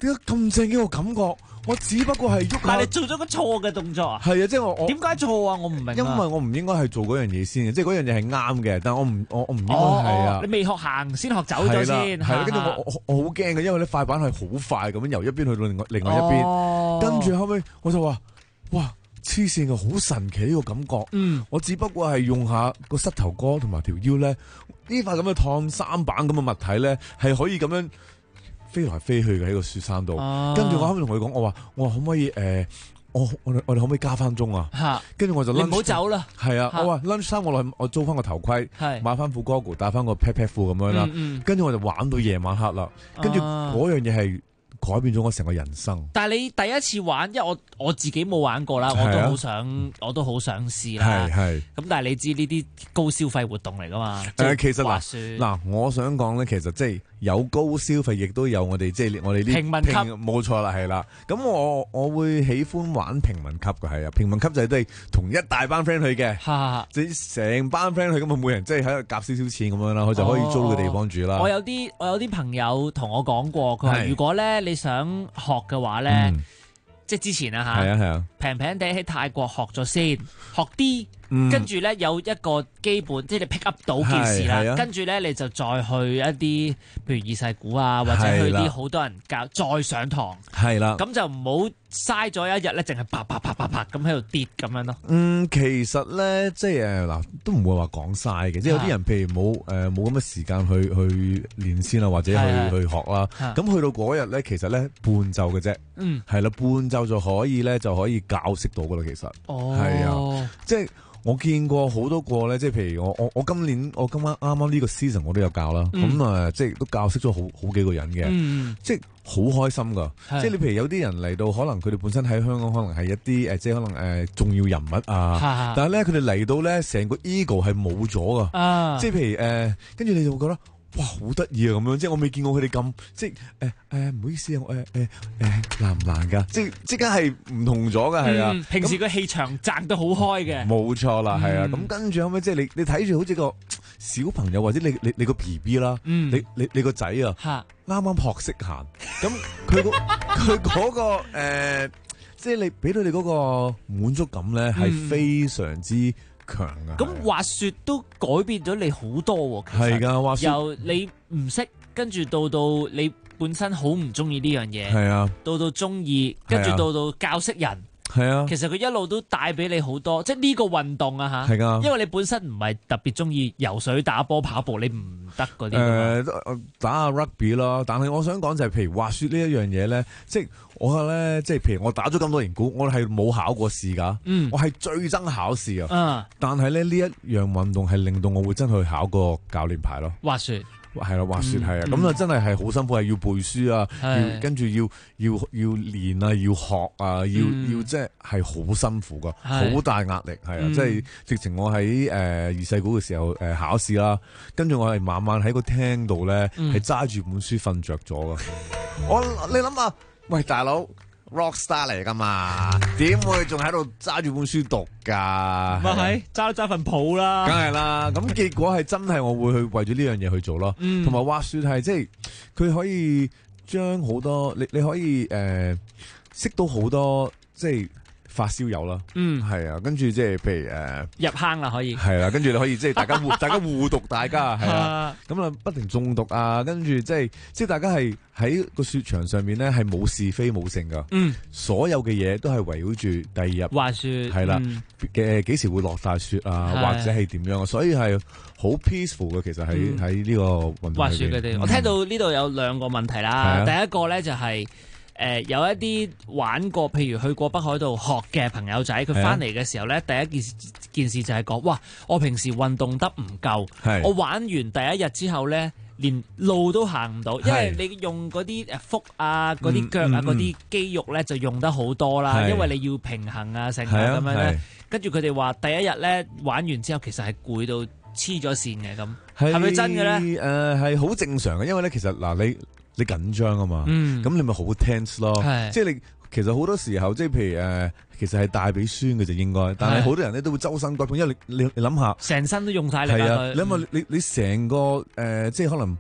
點解咁正嘅個感覺？我只不過係喐， 但係你做咗個錯嘅動作啊！ 係啊，即係我點解錯啊？我唔明。 因為我唔應該係做嗰樣嘢先嘅，即係嗰樣嘢係啱嘅，但係我唔應該係啊。 你未學行先學走咗先， 係啦。跟住我好驚嘅，因為咧塊板係好快咁樣由一邊去到另外一邊，跟住後尾我就話：哇！黐線嘅，好神奇呢個感覺。我只不過係用下個膝頭哥同埋條腰咧，呢塊咁嘅燙衫板咁嘅物體咧，係可以咁樣飛來飛去嘅喺個雪山度。跟住我後尾同佢講，我話可唔可以我哋可唔可以加翻鐘啊？跟住我就你唔好走啦。係啊，我話 lunch time 我租翻個頭盔，買翻副 goggle， 戴翻個 pat pat 褲咁樣啦。跟住我就玩到夜晚黑啦。跟住嗰樣嘢係改變咗我成個人生。 但係你第一次玩，因為我自己冇玩過啦，我都好想試啦。咁但係你知呢啲高消費活動嚟噶嘛？ 其實嗱，我想講咧，其實即係有高消費，亦都有我哋即係我哋啲平民級， 冇錯啦，係啦。咁我會喜歡玩平民級嘅，係啊，平民級就係都係同一大班 friend 去嘅，即係成班 friend 去咁啊，每人即係喺度夾少少錢咁樣啦，佢就可以租個地方住啦。 我有啲朋友同我講過，佢話如果咧你想學嘅話咧，即係之前啊嚇，平平地喺泰國學咗先，學啲。跟住咧有一個基本，即係你 pick up 到件事啦。跟住咧你就再去一啲，譬如二世古啊，或者去啲好多人教，再上堂。係啦，咁就唔好嘥咗一日咧，淨係啪啪啪啪啪咁喺度跌咁樣咯。 其實咧，即係嗱，都唔會話講嘥嘅。即係有啲人譬如冇咁嘅時間去練先啦，或者去學啦。咁去到嗰日咧，其實咧伴奏嘅啫。係啦，伴奏就可以教識到噶啦。其實係啊，即係。我見過好多個咧，即係譬如我今晚啱呢個 season 我都有教啦，咁即係都教識咗好幾個人嘅，即係好開心噶。即係你譬如有啲人嚟到，可能佢哋本身喺香港可能係一啲即係可能重要人物啊，但係咧佢哋嚟到咧成個 ego 係冇咗噶，即係譬如跟住你就會覺得。哇，好得意啊！咁樣，即係我未見過佢哋咁，即係唔好意思啊，難唔難噶？即刻係唔同咗噶，係啊！ 平時個氣場賺得好開嘅， 冇錯啦，係啊！咁跟住後尾，即係你睇住好似個小朋友或者你個 BB 啦，你個仔啊，啱啱學識行，咁佢嗰個即係你俾到你嗰個滿足感咧，係非常之強啊！ 咁滑雪都改變咗你好多喎，其實係㗎，滑雪由你唔識，跟住到你本身好唔中意呢樣嘢， 係啊， 到中意，跟住到教識人， 係啊， 其實佢一路都帶俾你好多，即係呢個運動啊嚇，係㗎，因為你本身唔係特別中意游水、打波、跑步，你唔得嗰啲打下 rugby 咯，但係我想講就係譬如滑雪呢一樣嘢咧，即係我覺得咧，即係譬如我打咗咁多年鼓，我係冇考過試㗎，我係最憎考試啊，但係咧呢一樣運動係令到我會真去考個教練牌咯， 滑雪。 係啦，滑雪係啊，咁啊真係好辛苦，係要背書啊，跟住要練啊，要學啊，要即係好辛苦噶，好大壓力係啊，即係直情我喺二世古嘅時候考試啦，跟住我係晚晚喺個廳度咧係揸住本書瞓着咗噶，你諗下，喂大佬。rock star 嚟噶嘛？點會仲喺度揸住本書讀噶？ 咪係揸份譜啦， 梗係啦。咁結果係真係我會去為咗呢樣嘢去做咯。同埋滑雪係即係佢可以將好多你可以識到好多即係發燒友啦。係啊，跟住即係譬如入坑啦，可以係啦，跟住你可以即係大家互讀，大家係啊，咁啊不停中毒啊，跟住即係大家係喺個雪場上面咧係冇是非冇勝噶，所有嘅嘢都係圍繞住第二日滑雪係啦嘅幾時會落大雪啊，或者係點樣啊，所以係好 peaceful 嘅。其實喺呢個運動滑雪嘅地方，我聽到呢度有兩個問題啦。第一個咧就係有一啲玩過，譬如去過北海道學嘅朋友仔，佢翻嚟嘅時候咧，第一件事就係講，哇！我平時運動得唔夠，我玩完第一日之後咧，連路都行唔到，因為你用嗰啲腹啊、嗰啲腳啊、嗰啲肌肉咧就用得好多啦，因為你要平衡啊、成啊咁樣咧。跟住佢哋話第一日咧玩完之後，其實係攰到黐咗線嘅咁，係咪真嘅咧？ 係好正常嘅，因為咧其實嗱你緊張啊嘛，咁你咪好 tense 咯，即係你其實好多時候即係譬如其實係大髀酸嘅就應該，但係好多人咧都會周身骨痛，因為你諗下， 成身都用晒力。 係啊，你諗下你成個即係可能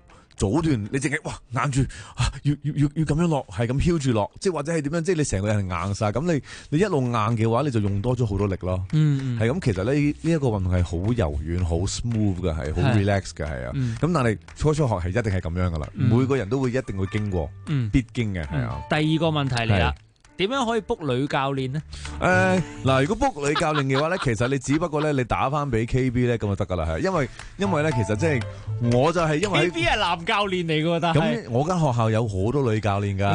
早段你淨係哇硬住要咁樣落，係咁飄住落，即係或者係點樣，即係你成個人係硬晒，咁你一路硬嘅話，你就用多咗好多力咯。係咁，其實呢一個運動係好柔軟、好 smooth 嘅，係好 relax 嘅，係啊。咁但係初學係一定係咁樣噶啦，每個人都會一定會經過，必經嘅，係啊。 第二個問題嚟啦。點樣可以 book 女教練呢？ 嗱，如果 book 女教練嘅話咧，其實你只不過咧，你打翻俾 KB 咧，咁就得噶啦，係，因為咧，其實即係我就係因為 KB 係男教練嚟噶，但係咁我間學校有好多女教練噶，係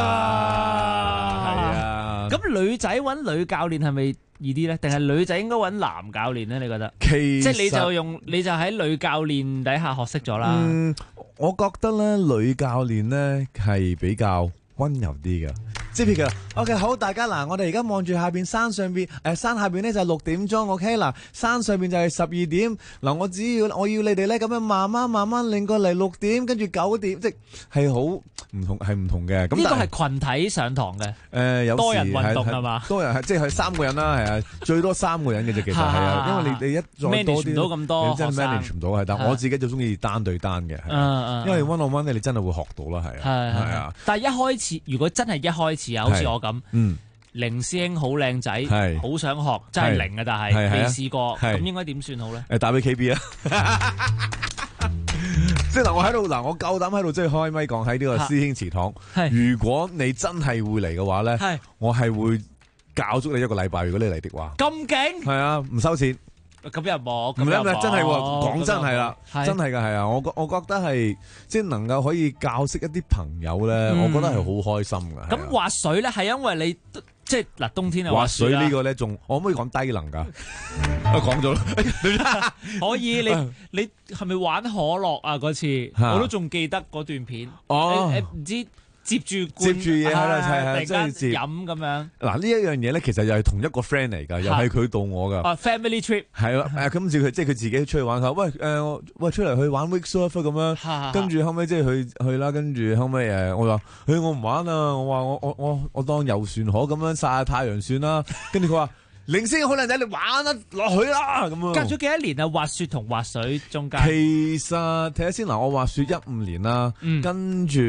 啊。 咁女仔揾女教練係咪易啲咧？定係女仔應該揾男教練咧？你覺得？即係你就喺女教練底下學識咗啦。 我覺得咧，女教練咧係比較溫柔啲嘅。即係譬如 OK 好，大家嗱，我哋而家望住下邊山上邊，山下邊咧就係6點鐘 OK 嗱，山上邊就係12點嗱，我要你哋咧咁樣慢慢擰過嚟6點，跟住9點，即係好唔同嘅。咁呢個係群體上堂嘅， 有多人運動係嘛？ 多人即係3個人啦，係啊，最多3個人嘅啫，其實係啊，因為你一再多啲 manage 唔到咁多， 你真係 manage 唔到係，但我自己就中意單對單嘅，因為 one on one 咧，你真係會學到啦，係啊。 但係一開始如果真係一開始好似我咁，凌師兄好靚仔，好想學，真係零啊！但係未試過，咁應該點算好咧？ 打俾 KB 啊！即係嗱，我喺度嗱，我夠膽喺度即係開咪講喺呢個師兄祠堂。如果你真係會嚟嘅話咧，我係會教足你1個禮拜。如果你嚟的話， 咁勁係啊，唔收錢。 咁又冇， 唔係真係喎，講真係啦，真係㗎係啊！我覺得係即係能夠可以教識一啲朋友咧，我覺得係好開心㗎。 咁滑水咧係因為你即係嗱冬天啊滑水呢個咧仲我可唔可以講低能㗎？我講咗啦， 可以你係咪玩可樂啊嗰次？我都仲記得嗰段片。唔知。接住嘢係啦，係即係飲咁樣。 嗱呢一樣嘢咧，其實又係同一個 friend 嚟㗎，又係佢導我㗎。 family trip 係啦，今次佢即係佢自己出去玩，佢話喂出嚟去玩 wake surf 咁樣，跟住後尾即係去啦，跟住後尾我話我唔玩啊，我話我當遊船河咁樣曬下太陽算啦，跟住佢話。凌師好靚仔，你玩得落去啦咁啊！ 隔咗幾多年啊？滑雪同滑水中間， 其實睇下先嗱，我滑雪15年啦，跟住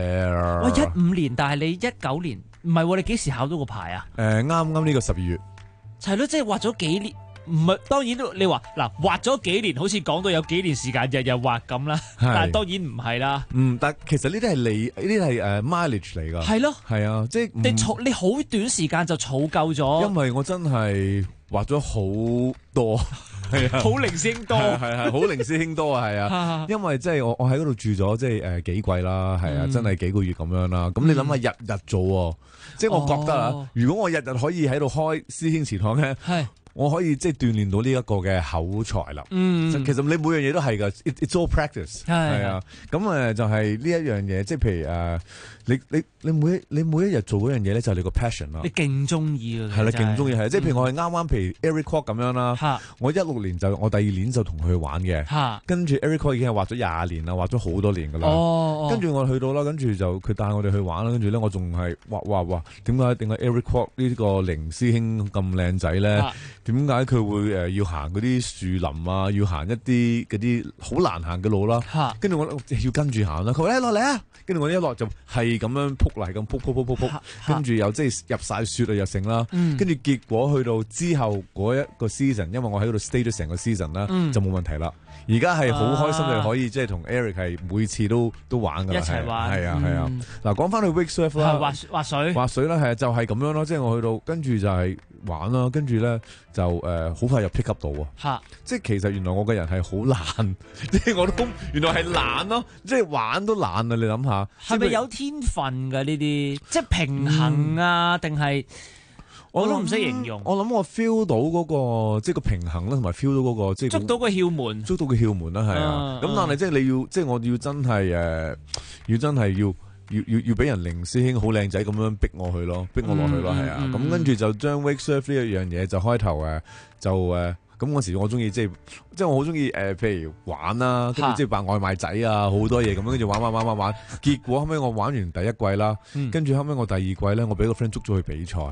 15年，但係你19年唔係喎？你幾時考到個牌啊？ 啱呢個12月， 係咯，即係滑咗幾年。唔係，當然你話嗱，滑咗幾年，好似講到有幾年時間日日滑咁啦，但係當然唔係啦。 但其實呢啲係 mileage 嚟㗎。 係咯， 係啊，即係你好短時間就儲夠咗。 因為我真係滑咗好多，係啊， 好零師兄多， 係好零師兄多啊，係啊，因為即係我喺嗰度住咗即係幾季啦，係啊，真係幾個月咁樣啦。咁你諗下日日做，即係我覺得啊，如果我日日可以喺度開師兄祠堂咧，我可以即係鍛鍊到呢一個嘅口才啦。其實你每樣嘢都係㗎，it's all practice。係啊，咁就係呢一樣嘢，即係譬如你每一日做嗰樣嘢咧，就係你個 passion 啦。 你勁中意㗎。 係啦，勁中意係，即係譬如我係啱譬如 Eric Kwok 咁樣啦。我16年我第2年就同佢去玩嘅。跟住 Eric Kwok 已經係滑咗20年啦，滑咗好多年㗎啦。跟住我去到啦，跟住就佢帶我哋去玩啦，跟住咧我仲係哇，點解 Eric Kwok 呢個凌師兄咁靚仔咧？點解佢會要行嗰啲樹林啊？要行一啲嗰啲好難行嘅路啦？跟住我要跟住行啦。佢話落嚟啊！跟住我一落就係咁樣撲嚟，咁撲，跟住又即係入晒雪啊，又成啦。跟住結果去到之後嗰一個 season，因為我喺嗰度 stay 咗成個 season 啦，就冇問題啦。而家係好開心地可以即係同 Eric 係每次都玩㗎啦， 一齊玩。 係啊。嗱，講翻去 wake surf 啦，滑水啦，係就係咁樣咯。即係我去到跟住就係玩啦，跟住咧就好快就 pick up 到喎。即係其實原來我個人係好懶，即係我都原來係懶咯，即係玩都懶啊！你諗下， 係咪有天分㗎呢啲？即係平衡啊，定係？我都唔識形容。 我諗我 feel 到嗰個即係個平衡啦，同埋 feel 到嗰個即係捉到個竅門啦，係啊。咁但係即係你要，即係我要真係要俾人凌師兄好靚仔咁樣逼我去咯，逼我落去咯，係啊。咁跟住就將 wake surf 呢一樣嘢就開頭咁嗰時我中意即係我好中意譬如玩啦，跟住即係扮外賣仔啊，好多嘢咁樣，跟住玩。結果後尾我玩完第1季啦，跟住後尾我第2季咧，我俾個 friend 捉咗去比賽。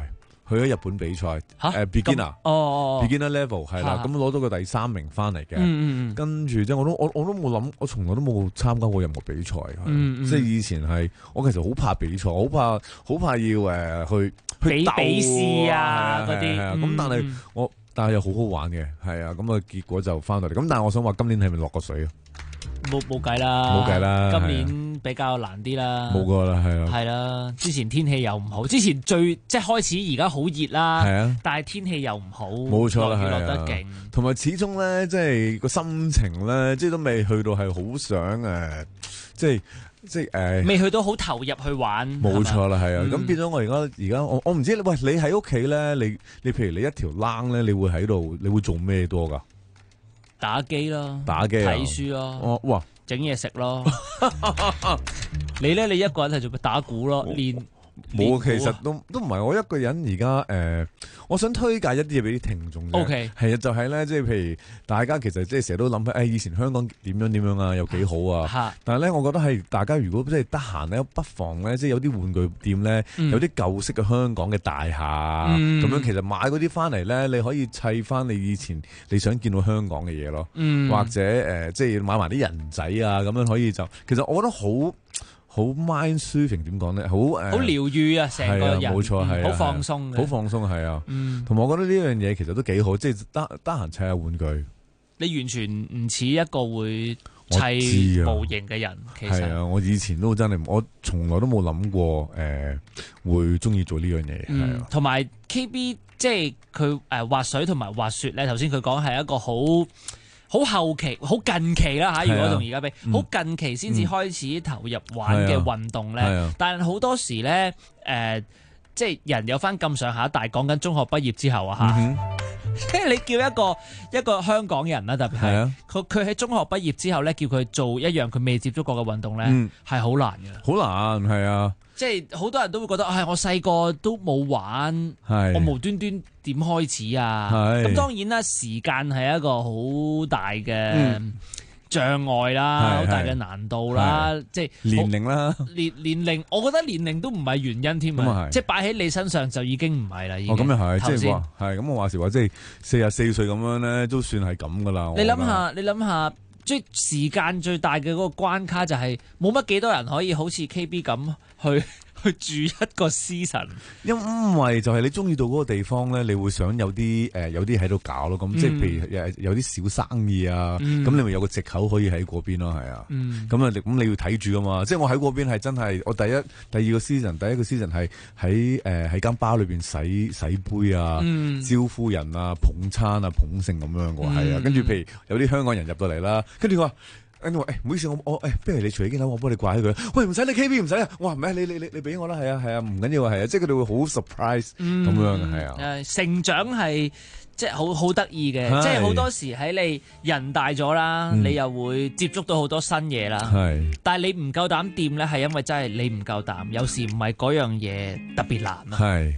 去咗日本比賽，beginner beginner level 係啦，咁攞到個第3名翻嚟嘅。跟住即係我都冇諗，我從來都冇參加過任何比賽。即係以前係我其實好怕比賽，好怕要去比試啊嗰啲。 咁但係又好好玩嘅，係啊。咁啊結果就翻到嚟。咁但係我想話今年係咪落過水啊？ 冇計啦，今年比較難啲啦， 冇過啦，係啦，之前天氣又唔好，之前即係開始而家好熱啦， 係啊， 但係天氣又唔好， 冇錯啦， 落得勁， 同埋始終咧，即係個心情咧，即係都未去到係好想即係未去到好投入去玩， 冇錯啦，係啊，咁變咗我而家我唔知，喂，你喺屋企咧，你譬如你一條冷咧，你會喺度，你會做咩多噶？ 打機咯， 睇書咯， 哇， 整嘢食咯。你咧？你一個人係做咩？打鼓咯，練。 冇，其實都唔係我一個人。而家我想推介一啲嘢俾啲聽眾。 OK， 係啊，就係咧，即係譬如大家其實即係成日都諗起，以前香港點樣啊，有幾好啊。但係咧，我覺得係大家如果即係得閒咧，不妨咧，即係有啲玩具店咧，有啲舊式嘅香港嘅大廈咁樣，其實買嗰啲翻嚟咧，你可以砌翻你以前你想見到香港嘅嘢咯。或者即係買埋啲人仔啊，咁樣可以就其實我覺得好 mind soothing 點講咧，好療癒啊，成個人冇錯係好放鬆， 好放鬆係啊。同埋我覺得呢樣嘢其實都幾好，即係得閒砌下玩具。 你完全唔似一個會砌模型嘅人，其實係啊，我以前都真係，我從來都冇諗過會中意做呢樣嘢。係啊， 同埋 KB 即係佢滑水同埋滑雪咧，頭先佢講係一個好後期、好近期啦嚇，如果同而家比，好近期先至開始投入玩嘅運動咧。但係好多時咧，即係人有翻咁上下，但係講緊中學畢業之後啊嚇，即係你叫一個香港人啦，特別係佢喺中學畢業之後咧，叫佢做一樣佢未接觸過嘅運動咧，係好難嘅。 好難係啊！ 即係好多人都會覺得，我細個都冇玩，我無端端點開始啊？咁當然啦，時間係一個好大嘅障礙啦，好大嘅難度啦，即係年齡啦， 年齡，我覺得年齡都唔係原因添啊，即係擺喺你身上就已經唔係啦。 咁又係，即係話係咁，我話時話即係44歲咁樣咧，都算係咁噶啦。 你諗下。即係時間最大嘅嗰個關卡就係冇乜幾多人可以好似 KB 咁去住一個 season， 因為就係你中意到嗰個地方咧，你會想有啲喺度搞咯，咁即係譬如有啲小生意啊，咁你咪有個藉口可以喺嗰邊咯，係啊，咁你要睇住噶嘛，即係我喺嗰邊係真係我第一個 season 係喺間巴裏邊洗杯啊，招呼人啊，捧餐啊，捧盛咁樣嘅，係啊，跟住譬如有啲香港人入到嚟啦，跟住佢話。跟住我唔好意思，我不如你除起件褸，我幫你掛起佢。喂，唔使你 KB 唔使啊！我話唔係，你俾我啦，係啊，唔緊要啊，係啊，即係佢哋會好 surprise 咁樣嘅，係啊。 成長係即係好得意嘅，即係好多時喺你人大咗啦，你又會接觸到好多新嘢啦。但係你唔夠膽掂咧，係因為真係你唔夠膽，有時唔係嗰樣嘢特別難啊。 係。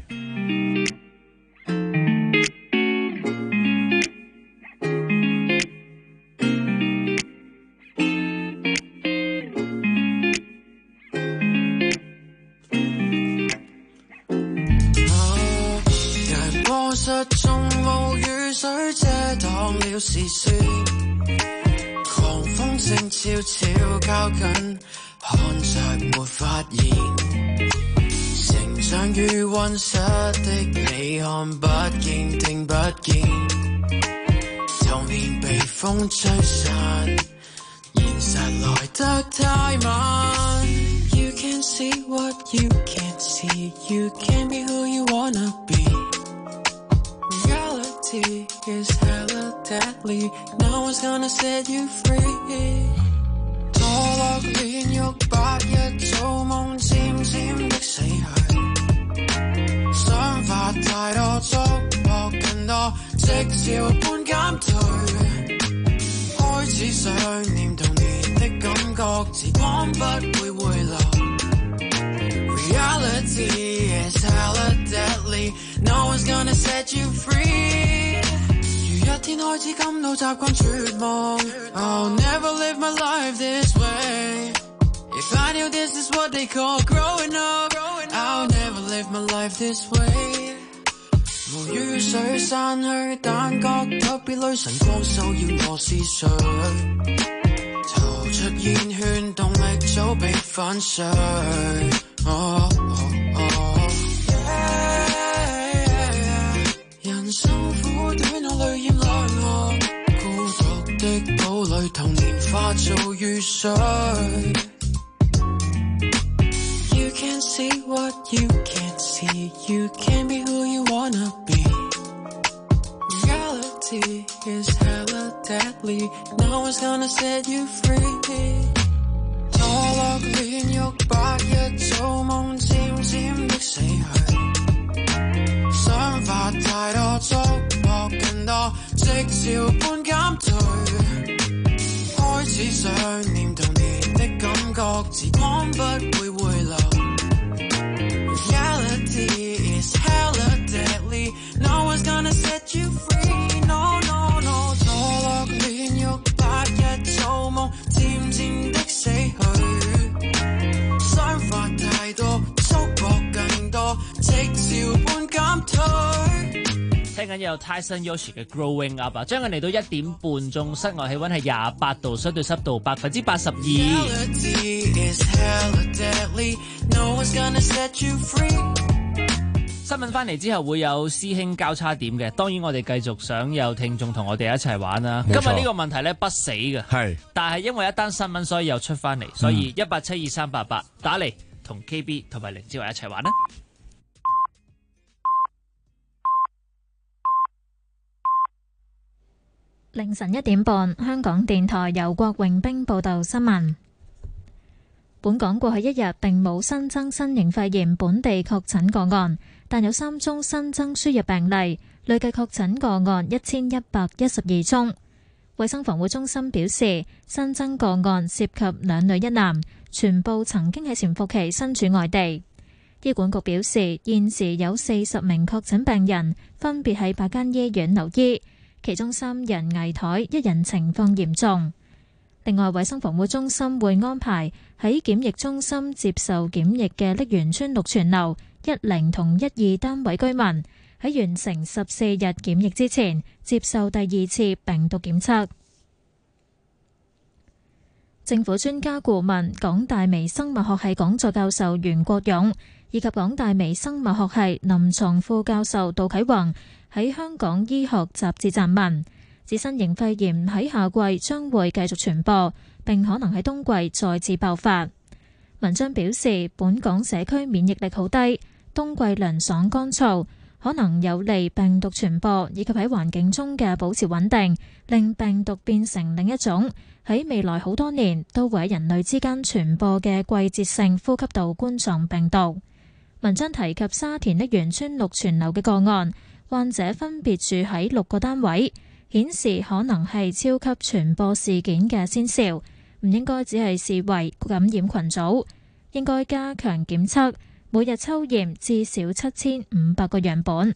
中無雨水遮擋了視線，狂風正悄悄靠近，看着沒發現，成長於溫室的你看不見聽不見，童年被風吹散，現實來得太慢。You can't see what you can't see, you can't be who you wanna be.Reality is hella deadly, no one's gonna set you free. 墮落煉獄白日做夢漸漸的死去，想法太多觸摸更多，直朝般減退，開始想念童年的感覺，時光不會回流。Reality is hella deadly, no one's gonna set you free. 如一天開始感到習慣絕望 I'll never live my life this way. If I knew this is what they call growing up, I'll never live my life this way. 無雨水散去，但覺特別累，神光手要我思緒，投出煙圈，動力早被粉碎。人生苦短，我淚染兩岸，孤獨的島嶼，童年化做雨水。You can't see what you can't see. You can't be who you wanna be. Reality is hella deadly. No one's gonna set you free. 墮落煉獄，白日做夢，漸漸的死去。想法太多，觸摸更多，直潮般減退。開始想念童年的感覺，時光不會回流。Reality is hella deadly. No one's gonna set you free. No, no, no. 墮落煉獄，白日做夢，漸漸的死去。想法太多，觸覺更多，直潮般減退。 聽緊有 Tyson Yoshi 嘅 Growing Up 啊，將近嚟到1點半鐘，室外氣溫係28度，相對濕度82%。新聞翻嚟之後會有師兄交叉點嘅，當然我哋繼續想有聽眾同我哋一齊玩啦。今日呢個問題咧不死嘅，係，但係因為一單新聞所以又出翻嚟，所以1872388打嚟同 KB 同埋凌志偉一齊玩啦。 凌晨1點半，香港電台由郭榮兵報道新聞。本港過去一日並冇新增新型肺炎本地確診個案，但有3宗新增輸入病例，累計確診個案1112宗。衛生防護中心表示，新增個案涉及2女1男，全部曾經喺潛伏期身處外地。醫管局表示，現時有40名確診病人，分別喺8間醫院留醫。其中3人危殆，1人情況嚴重。另外，衛生防護中心會安排喺檢疫中心接受檢疫嘅瀝源邨6全樓10同12單位居民，喺完成14日檢疫之前接受第2次病毒檢測。政府專家顧問、港大微生物學系講座教授袁國勇以及港大微生物學系臨床副教授杜啟宏喺香港醫學雜誌撰文，指新型肺炎喺夏季將會繼續傳播，並可能喺冬季再次爆發。文章表示，本港社區免疫力好低，冬季涼爽乾燥，可能有利病毒傳播以及喺環境中嘅保持穩定，令病毒變成另一種喺未來好多年都會喺人類之間傳播嘅季節性呼吸道冠狀病毒。文章提及沙田瀝源邨6全樓嘅個案，患者分別住喺6個單位，顯示可能係超級傳播事件嘅先兆，唔應該只係視為感染群組，應該加強檢測，每日抽驗至少7500個樣本。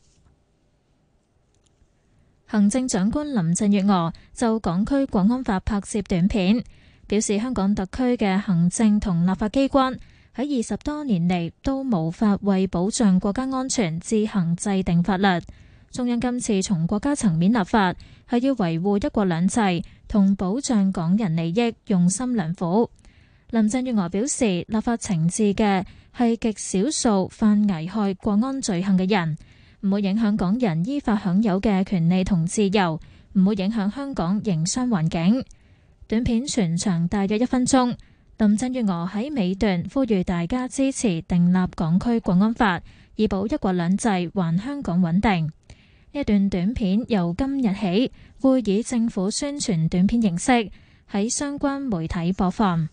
行政長官林鄭月娥就港區國安法拍攝短片，表示香港特區嘅行政同立法機關喺20多年嚟都無法為保障國家安全自行制定法律。中央今次從國家層面立法，係要維護一國兩制同保障港人利益，用心良苦。林鄭月娥表示，立法懲治嘅係極少數犯危害國安罪行嘅人，唔會影響港人依法享有嘅權利同自由，唔會影響香港營商環境。短片全長大約1分鐘。林鄭月娥喺尾段呼籲大家支持訂立港區國安法，以保一國兩制還香港穩定。呢段短片由今日起會以政府宣傳短片形式喺相關媒體播放。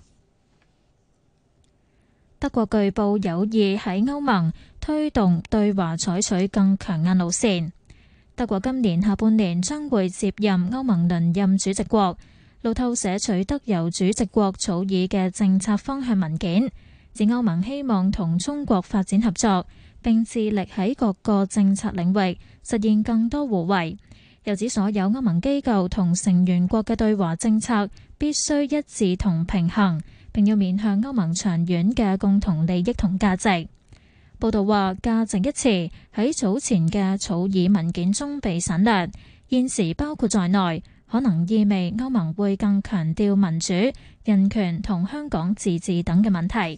德國據報有意喺歐盟推動對華採取更強硬路線。德國今年下半年將會接任歐盟輪任主席國。路透社取得由主席國草擬嘅政策方向文件，指歐盟希望同中國發展合作，並致力喺各個政策領域實現更多互惠。又指所有歐盟機構同成員國嘅對華政策必須一致同平衡，並要面向歐盟長遠嘅共同利益同價值。 報道話，價值一詞喺早前嘅草擬文件中被省略，現時包括在內，可能意味歐盟會更強調民主、人權同香港自治等嘅問題。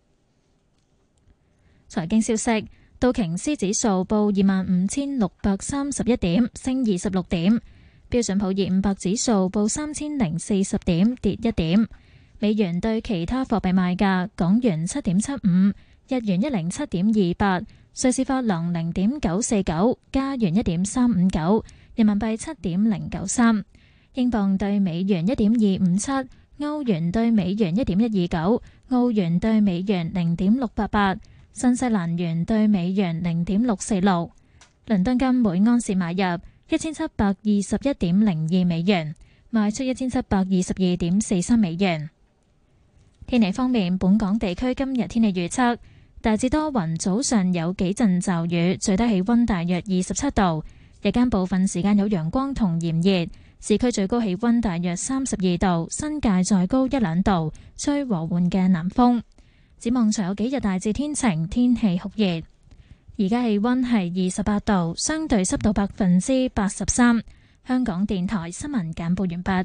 財經消息，道瓊斯指數報25,631點，升26點；標準普爾500指數報3,040點，跌1點。美元對其他貨幣賣價：港元7.75，日元107.28，瑞士法郎0.949，加元1.359，人民幣7.093，英鎊對美元1.257，歐元對美元1.129，澳元對美元0.688，新西蘭元對美元0.646。倫敦金每盎司買入1721.02美元，賣出1722.43美元。天氣方面，本港地區今日天氣預測大致多雲，早上有幾陣驟雨，最低氣溫大約27度，日間部分時間有陽光同炎熱，市區最高氣溫大約32度，新界再高1-2度，吹和緩嘅南風。展望隨有幾日大致天晴，天氣酷熱。而家氣溫係28度，相對濕度83%。香港電台新聞簡報完畢。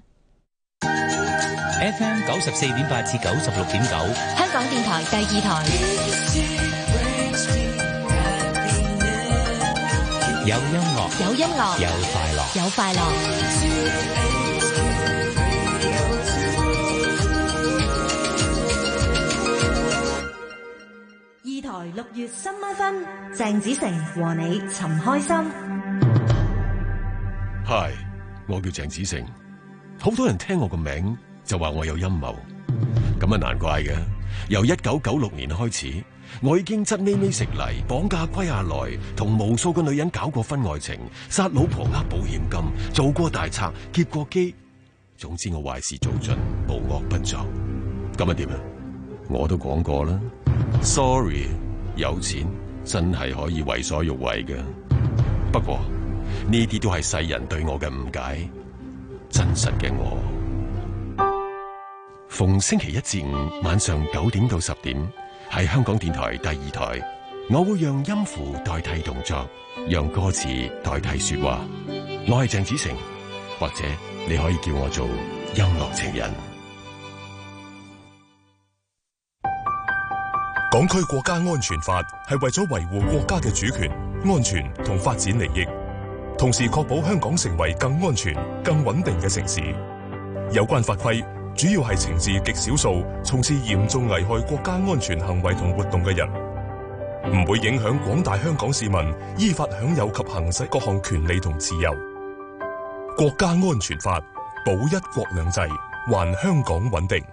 FM 94.8至96.9， 香港電台第2台。 有音樂， 有音樂， 有快樂， 有快樂。 2台6月新麥分，鄭子誠和你尋開心。 Hi， 我叫鄭子誠。好多人聽我個名就話我有陰謀，咁啊難怪嘅。由1996年開始，我已經執咪咪食泥，綁架歸亞來，同無數個女人搞過婚外情，殺老婆呃保險金，做過大賊，劫過機。總之我壞事做盡，無惡不作。咁啊點啊？我都講過啦。Sorry， 有錢真係可以為所欲為嘅。不過呢啲都係世人對我嘅誤解。真實嘅我，逢星期一至五晚上9點到10點，喺香港電台第2台，我會讓音符代替動作，讓歌詞代替說話。我係鄭子誠，或者你可以叫我做音樂情人。 港區國家安全法係為咗維護國家嘅主權、安全同發展利益，同時確保香港成為更安全、更穩定嘅城市。有關法規主要係懲治極少數從事嚴重危害國家安全行為同活動嘅人，唔會影響廣大香港市民依法享有及行使各項權利同自由。國家安全法保一國兩制，還香港穩定。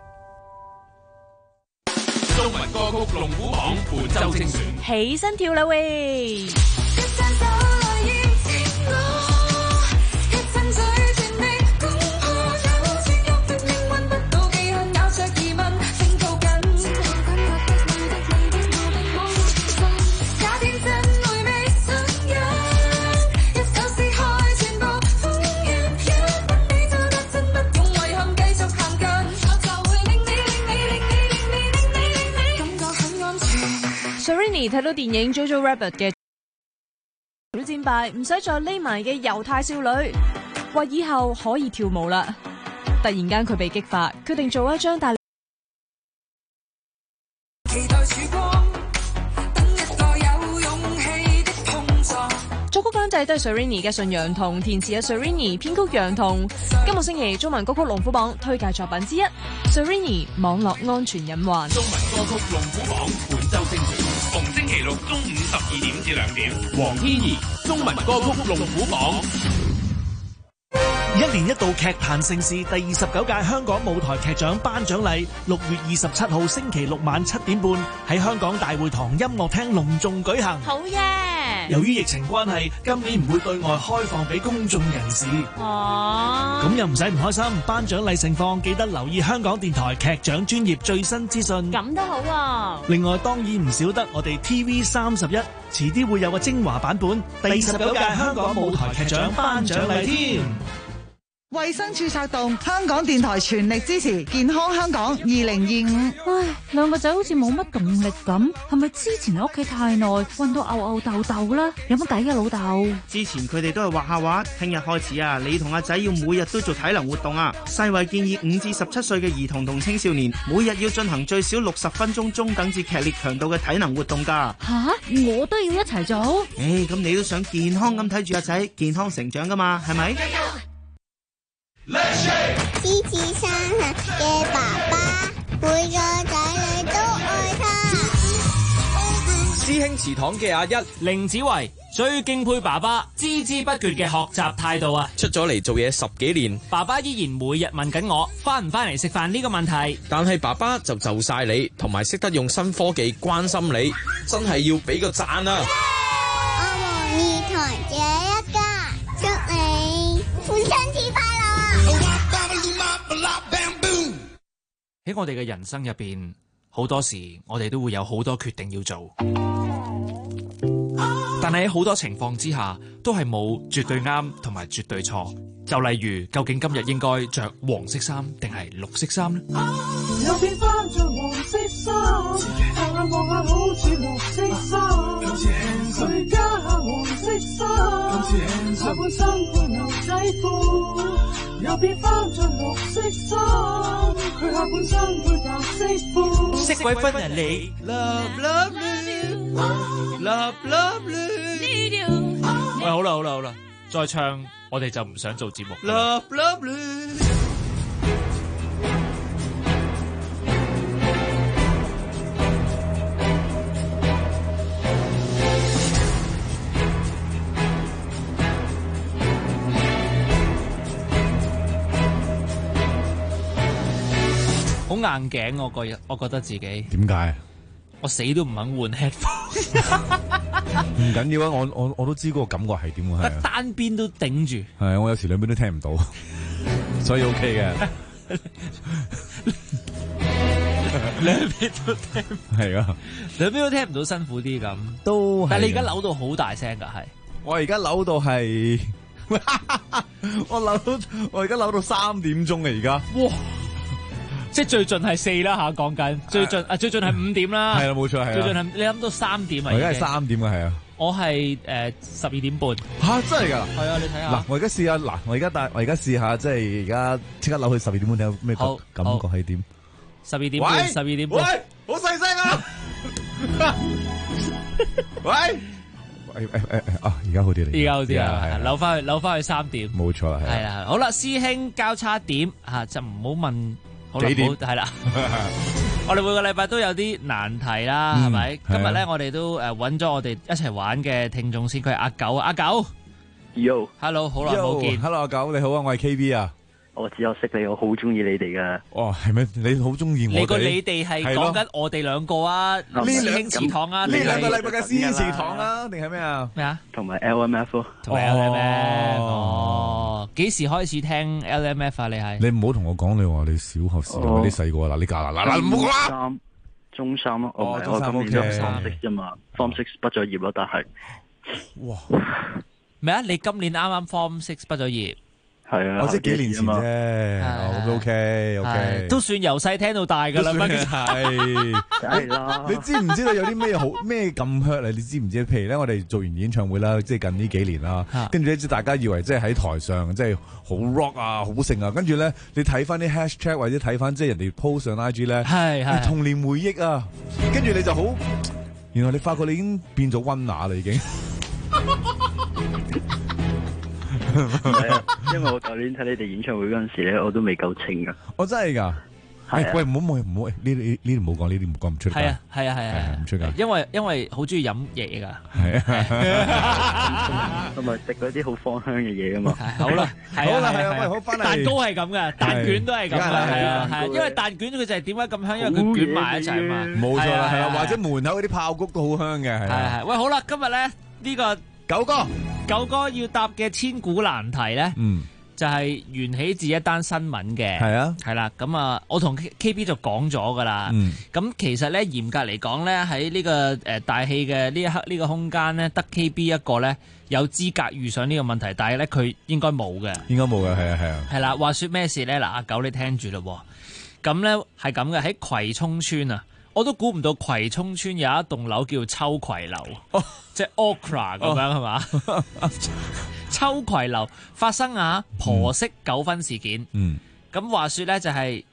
中文歌曲龍虎榜本周精選， 起身跳啦喂！Serrini 睇到電影 Jojo Rabbit 嘅挑戰敗，唔使再匿埋嘅猶太少女，話以後可以跳舞啦。突然間佢被激發，決定做一張大。期待曙光，等一個有勇氣的碰撞。作曲監製都係 Serrini 嘅信楊童，填詞嘅 Serrini， 編曲楊童。今個星期中文歌曲龍虎榜推介作品之一 ，Serrini 網絡安全隱患。 中文歌曲龍虎榜本周精選。逢星期六中午12點至2點，黃天怡中文歌曲龍虎榜。 一年一度劇壇盛事第29屆香港舞台劇獎頒獎禮6月27號星期六晚7點半喺香港大會堂音樂廳隆重舉行。 好嘢！ 由於疫情關係，今年唔會對外開放俾公眾人士。咁又唔使唔開心，頒獎禮盛況記得留意香港電台劇獎專頁最新資訊。 咁都好喎。 另外當然唔少得我哋 TV31，遲啲會有個精華版本第19屆香港舞台劇獎頒獎禮添。 衛生署策動，香港電台全力支持健康香港2025。 唉，兩個仔好似冇乜動力咁，係咪之前喺屋企太耐，暈到吽吽豆豆啦？有乜計啊，老豆？ 之前佢哋都係畫下畫，聽日開始啊，你同阿仔要每日都做體能活動啊！世衛建議5至17歲嘅兒童同青少年，每日要進行最少60分鐘中等至劇烈強度嘅體能活動㗎。 吓，我都要一齊做？ 咁你都想健康咁睇住阿仔健康成長㗎嘛？係咪？ 獅子山下嘅爸爸，每個仔女都愛他。 師兄祠堂嘅阿一， 凌子維最敬佩爸爸孜孜不倦嘅學習態度啊！ 出咗嚟做嘢10幾年， 爸爸依然每日問緊我翻唔翻嚟食飯呢個問題， 但係爸爸就晒你，同埋識得用新科技關心你，真係要俾個讚啊！ 我們二台這一家，祝你父親節快樂！ 喺我哋嘅人生入邊，好多時我哋都會有好多決定要做，但係喺好多情況之下，都係冇絕對啱同埋絕對錯。就例如，究竟今日應該着黃色衫定係綠色衫呢？ 又變返着黃色衫，望下望下好似綠色衫，佢加下黃色衫，下半身配牛仔褲，又變返着綠色衫，佢下半身配白色褲， 色鬼分人你 Love love you Love love you 喂，好啦，再唱我哋就唔想做節目。 Love love you 好硬頸，我覺得自己點解？ 我死都唔肯換 headphone。 唔緊要啊，我都知嗰個感覺係點嘅，係啊， 單邊都頂住。 係我有時兩邊都聽唔到，所以 OK 嘅。 兩邊都聽， 係啊， 兩邊都聽唔到，辛苦啲咁。 都係， 但係你而家扭到好大聲㗎，係。 我而家扭到係，我而家扭到3點鐘啊！而家， 哇！即係最盡係4啦嚇，講緊最盡係5點啦。 係啦，冇錯係。 最盡係你諗到3點啊！ 我而家係3點嘅，係啊。我係12點半。 嚇！真係㗎？ 係啊，你睇下。 嗱，我而家試下，我而家試下，即係而家即刻扭去12點半，睇下咩感覺係點 ？12點半，12點半。 喂，好細聲啊！喂。而家好啲嚟， 而家好啲啊，扭翻去3點， 冇錯啦， 係啦，好啦，師兄交叉點嚇就唔好問幾點， 係啦，我哋每個禮拜都有啲難題啦，係咪？今日咧我哋都揾咗我哋一齊玩嘅聽眾先，佢係阿九，阿九 ，Yo，Hello， 好耐冇見 ，Hello 阿九，你好啊，我係 KB 啊。 我只有識你，我好中意你哋噶。 哦，係咩？你好中意我哋？ 你個你哋係講緊我哋兩個啊？師兄祠堂啊？ 呢兩個禮拜嘅師兄祠堂啊？定係咩啊？ 咩啊？ 同埋 LMF 咯。 同埋 LMF 哦。幾時開始聽 LMF 啊？你係？ 你唔好同我講你話你小學時嗰啲細個啦，你教啦，嗱唔好講啦。 中三咯，我今年都Form 6啫嘛，Form 6畢咗業咯，但係。 哇！ 咩啊？你今年啱啱 Form 6畢咗業？ 係啊， 我即係幾年前啫，我 OK， 都算由細聽到大噶啦， 係啦。 你知唔知道有啲咩好咩咁 hurt 啊？你知唔知？譬如咧，我哋做完演唱會啦，即係近呢幾年啦，跟住咧，大家以為即係喺台上即係好 rock 啊，好盛啊，跟住咧，你睇翻啲 hashtag 或者睇翻即係人哋 post 上 IG 咧，係童年回憶啊，跟住你就好，原來你發覺你已經變咗溫拿啦，已經。 係啊，因為我舊年睇你哋演唱會嗰陣時咧，我都未夠稱噶。 我真係噶，喂，唔好，呢啲唔好講，呢啲唔講唔出。 係啊， 唔出噶。 因為好中意飲嘢噶。 係啊， 同埋食嗰啲好芳香嘅嘢噶嘛。 好啦， 喂，好翻嚟。 蛋糕係咁噶，蛋卷都係咁噶，係啊，因為蛋卷佢就係點解咁香，因為佢捲埋一齊啊嘛。 冇錯啦，係啦，或者門口嗰啲爆谷都好香嘅，係。 喂，好啦，今日咧呢個。 九哥要答嘅千古難題咧， 就係緣起自一單新聞嘅。 係啊， 係啦，咁啊，我同 KB 就講咗噶啦。咁其實咧，嚴格嚟講咧，喺呢個大氣嘅呢一刻呢個空間咧，得 KB 一個咧有資格遇上呢個問題，但係咧佢應該冇嘅。 應該冇嘅，係啊係啊。 係啦，話說咩事咧？嗱，阿九你聽住咯。咁咧係咁嘅，喺葵涌村啊，我都估唔到葵涌村有一棟樓叫秋葵樓，即係 Okra 咁樣係嘛？秋葵樓發生婆媳糾紛事件。咁話說咧就係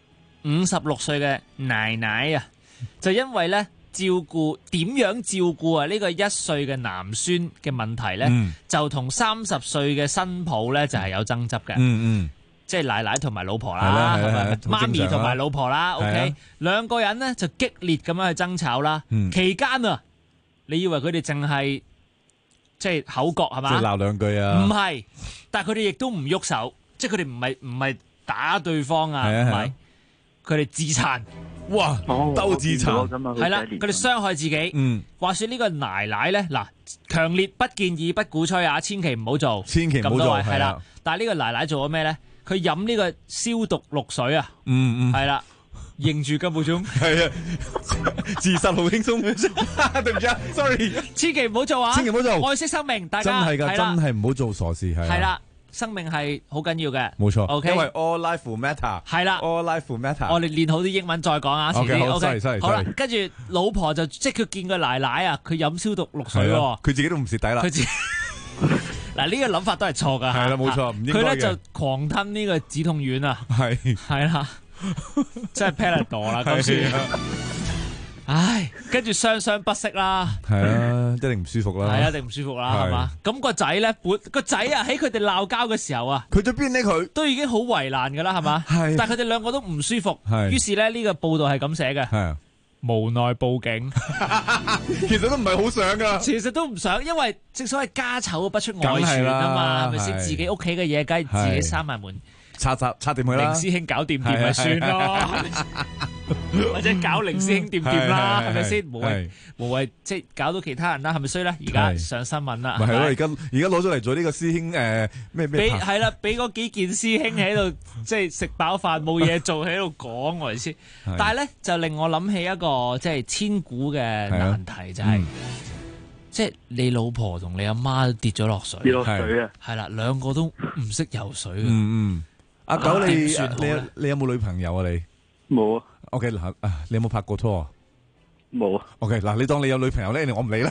56歲嘅奶奶啊，就因為咧點樣照顧呢個1歲嘅男孫嘅問題咧，就同30歲嘅新抱咧就係有爭執嘅。即係奶奶同埋老婆啦，係咪？媽咪同埋老婆啦 ，OK， 兩個人呢就激烈咁樣去爭吵啦。期間啊，你以為佢哋淨係即係口角係嘛？ 即係鬧兩句啊？ 唔係，但係佢哋亦都唔喐手，即係佢哋唔係打對方啊，唔係，佢哋自殘。 哇！鬥自殘係啦，佢哋傷害自己。話說呢個奶奶咧，嗱，強烈不建議、不鼓吹啊，千祈唔好做， 千祈唔好做， 係啦。但係呢個奶奶做咗咩咧？佢飲呢個消毒綠水啊，係啦，認住金寶鐘， 係啊，自殺好輕鬆，對唔住啊 ，sorry， 千祈唔好做啊， 千祈唔好做， 愛惜生命，大家真係噶，真係唔好做傻事，係啦，生命係好緊要嘅， 冇錯 ，OK， 因為 all life matter， 係啦 ，all life matter， 我哋練好啲英文再講啊，遲啲 ，OK，好啦，跟住老婆就即係佢見個奶奶啊，佢飲消毒綠水喎， 佢自己都唔蝕底啦， 嗱，呢個諗法都係錯噶， 係啦，冇錯，唔應該嘅。 佢咧就狂吞呢個止痛丸啊，係啦，真係 Panadol 啦，今次，唉，跟住雙不適啦， 係啊，一定唔舒服啦， 係一定唔舒服啦，係嘛？咁個仔咧，個仔啊，喺佢哋鬧交嘅時候啊， 佢咗邊呢？佢都已經好為難噶啦，係嘛？係，但係佢哋兩個都唔舒服，於是咧呢個報道係咁寫嘅，係。無奈報警， 其實都唔係好想噶， 其實都唔想，因為正所謂家醜不出外傳啊嘛，係咪先？自己屋企嘅嘢，梗係自己閂埋門，拆掂佢啦。凌師兄搞掂咪算咯，或者搞凌師兄掂啦，係咪先？無謂即係搞到其他人啦，係咪衰咧？而家上新聞啦， 咪係咯？而家攞咗嚟做呢個師兄咩？ 係啦，俾嗰幾件師兄喺度即係食飽飯冇嘢做喺度講我哋先，但係咧就令我諗起一個即係千古嘅難題，就係即係你老婆同你阿媽跌咗落水， 跌落水啊！ 係啦，兩個都唔識游水。 阿九你有冇女朋友啊？你冇啊。 OK 嗱，你有冇拍過拖啊？ 冇啊。 OK 嗱，你當你有女朋友咧，我唔理啦。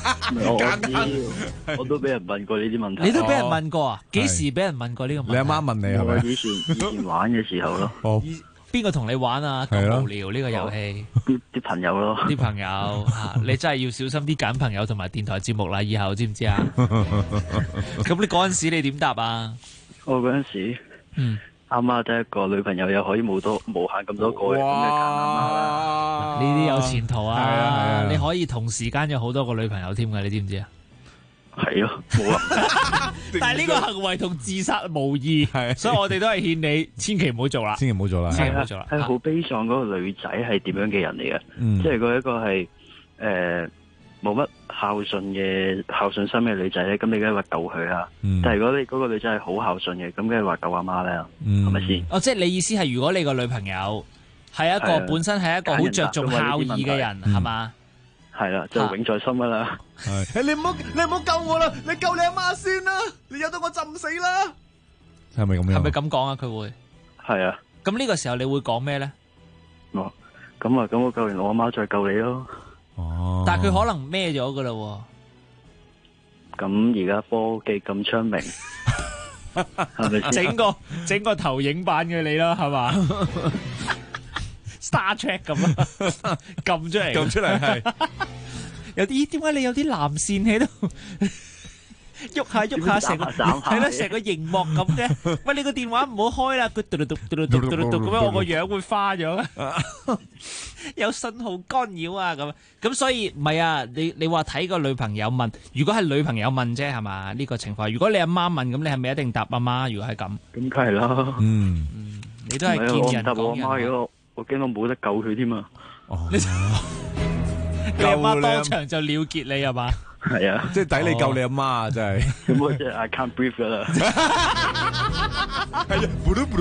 我都俾人問過呢啲問題。 你都俾人問過啊？幾時俾人問過呢個問題？ 你阿媽問你係咪？ 以前玩嘅時候咯。 邊個同你玩啊？咁無聊呢個遊戲？ 啲朋友咯。 啲朋友吓，你真係要小心啲揀朋友同埋電台節目啦，以後知唔知啊？咁你嗰陣時你點答啊？ 我嗰陣時，阿媽得一個女朋友，又可以無限咁多個嘅，咁就揀阿媽啦。 呢啲有前途啊！你可以同時間有好多個女朋友添㗎，你知唔知啊？ 係咯，冇啊！ 但係呢個行為同自殺無異，所以我哋都係勸你千祈唔好做啦， 千祈唔好做啦， 千祈唔好做啦。 係好悲喪嗰個女仔係點樣嘅人嚟嘅？即係佢一個係冇乜孝順心嘅女仔咧，咁你梗係話救佢啦。但係如果你嗰個女仔係好孝順嘅，咁梗係話救阿媽咧，係咪先？ 哦，即係你意思係，如果你個女朋友係一個本身係一個好着重孝義嘅人，係嘛？ 係啦，就永在心噶啦。 你唔好救我啦，你救你阿媽先啦，你由得我浸死啦。係咪咁樣？ 係咪咁講啊？佢會係啊。 咁呢個時候你會講咩咧？ 咁我救完我阿媽再救你咯。 哦。 但係佢可能孭咗噶啦。 咁而家科技咁昌明，係咪先？ 整個投影版嘅你啦，係嘛？Star Trek 咁啊，撳出嚟係。有啲點解你有啲藍線喺度喐下成個係咯，成個熒幕咁嘅。喂，你個電話唔好開啦，佢嘟嘟嘟嘟嘟嘟咁樣，我個樣會花咗。有信號干擾啊，咁所以唔係啊。你話睇個女朋友問，如果係女朋友問啫，係嘛？呢個情況，如果你阿媽問，咁你係咪一定答阿媽？如果係咁， 咁梗係啦。 你都係見人講人話。 我驚我冇得救佢添啊！ 你阿媽當場就了結你係嘛？ 係啊， 即係抵你救你阿媽啊！真係。 咁我即係 I can't breathe 噶啦。 係啊